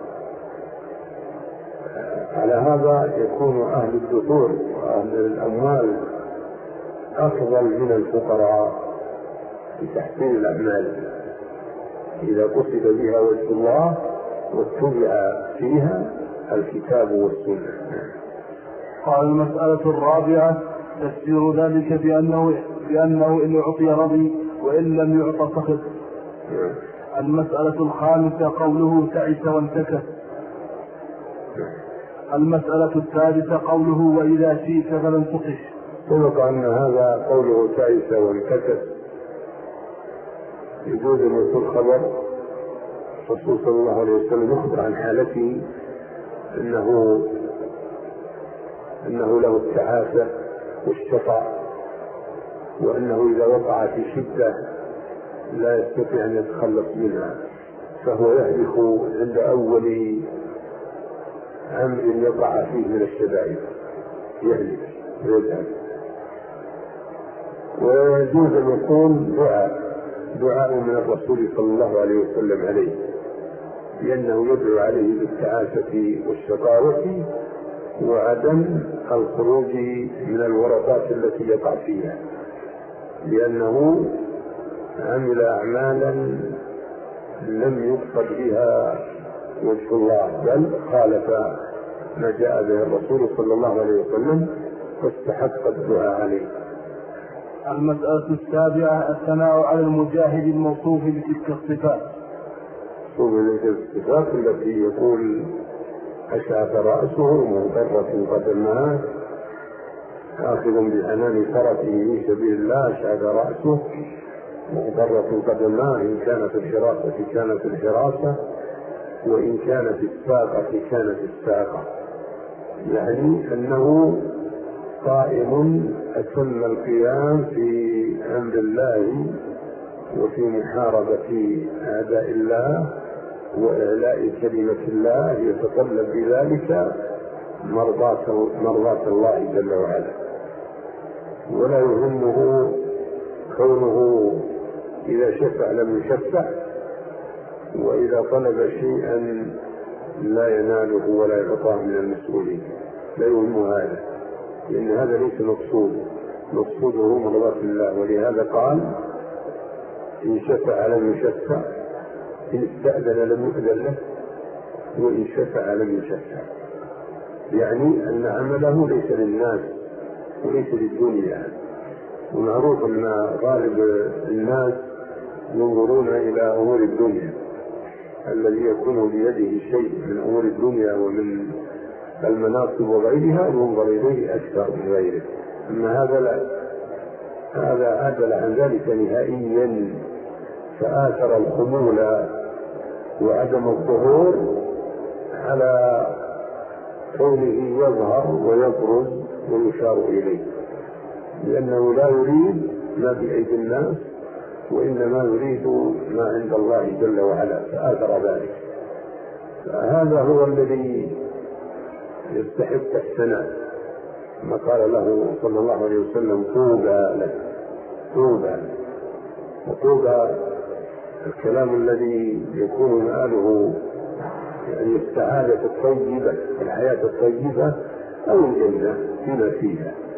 على هذا يكون أهل الدثور وأهل الأموال أفضل من الفقراء في تحسين الأعمال إذا قصد بها وجه الله واتبع فيها الكتاب والسنة. قال: المسألة الرابعة تفسير ذلك بأنه إن أعطي رضي وإن لم يعط سخط. المسألة الخامسة قوله: تعس وانتكس. المسألة الثالثة قوله: وإذا شئت فلن تقش. سبق أن هذا قوله تعس وانتكس يجوز أن يكون خبر. الرسول صلى الله عليه وسلم يخبر عن حالته أنه له التعاسة والشفع، وأنه إذا وقع في شدة لا يستطيع أن يتخلص منها، فهو يهلك عند أول أمر يقع فيه من الشدائد، يهلك ويذهب. ويجوز أن يكون دعاء من الرسول صلى الله عليه وسلم عليه، لأنه يدعو عليه بالتعاسة والشقاوة وعدم الخروج من الورطات التي يقع فيها، لأنه عمل أعمالا لم يقصد بها وجه الله، بل خالف ما جاء به الرسول صلى الله عليه وسلم فاستحق الدعاء عليه. المسألة السابعة الثناء على المجاهد الموصوف بتلك الصفات. الصفات التي يقول: أشعث رأسه مغبرة قدماه آخذ بعنان فرسه في سبيل الله، أشعث رأسه مغبرة قدماه، إن كانت الحراسة كانت الحراسة، وإن كانت الساقة كانت الساقة، يعني أنه قائم أتم القيام في أمر الله وفي محاربة أعداء الله وإعلاء كلمة الله، يتطلب بذلك مرضاة الله جل وعلا، ولا يهمه كونه إذا شفع لم يشفع، وإذا طلب شيئا لا يناله ولا يعطاه من المسؤولين، لا يهم هذا، لأن هذا ليس مقصوده مرضاة الله. ولهذا قال: إن شفع لم يشفع إن استأذن لم يؤذن له، وإن شفع لم يشفع. يعني أن عمله ليس للناس وليس للدنيا. ومعروف أن غالب الناس ينظرون إلى أمور الدنيا، الذي يكون بيده شيء من أمور الدنيا ومن المناصب وغيرها ينظر إليه أكثر من غيره. أما هذا لا، هذا عدل عن ذلك نهائيا، فآثر الخمول وعدم الظهور على كونه يظهر ويبرز ويشار إليه، لأنه لا يريد ما بأيدي الناس وإنما يريد ما عند الله جل وعلا، فآثر ذلك. فهذا هو الذي يستحق الثناء، ما قال له صلى الله عليه وسلم: طوبى لك، طوبى. وطوبى الكلام الذي يكون مآله يعني السعادة الطيبة، الحياة الطيبة، أو الجنة فيما فيها.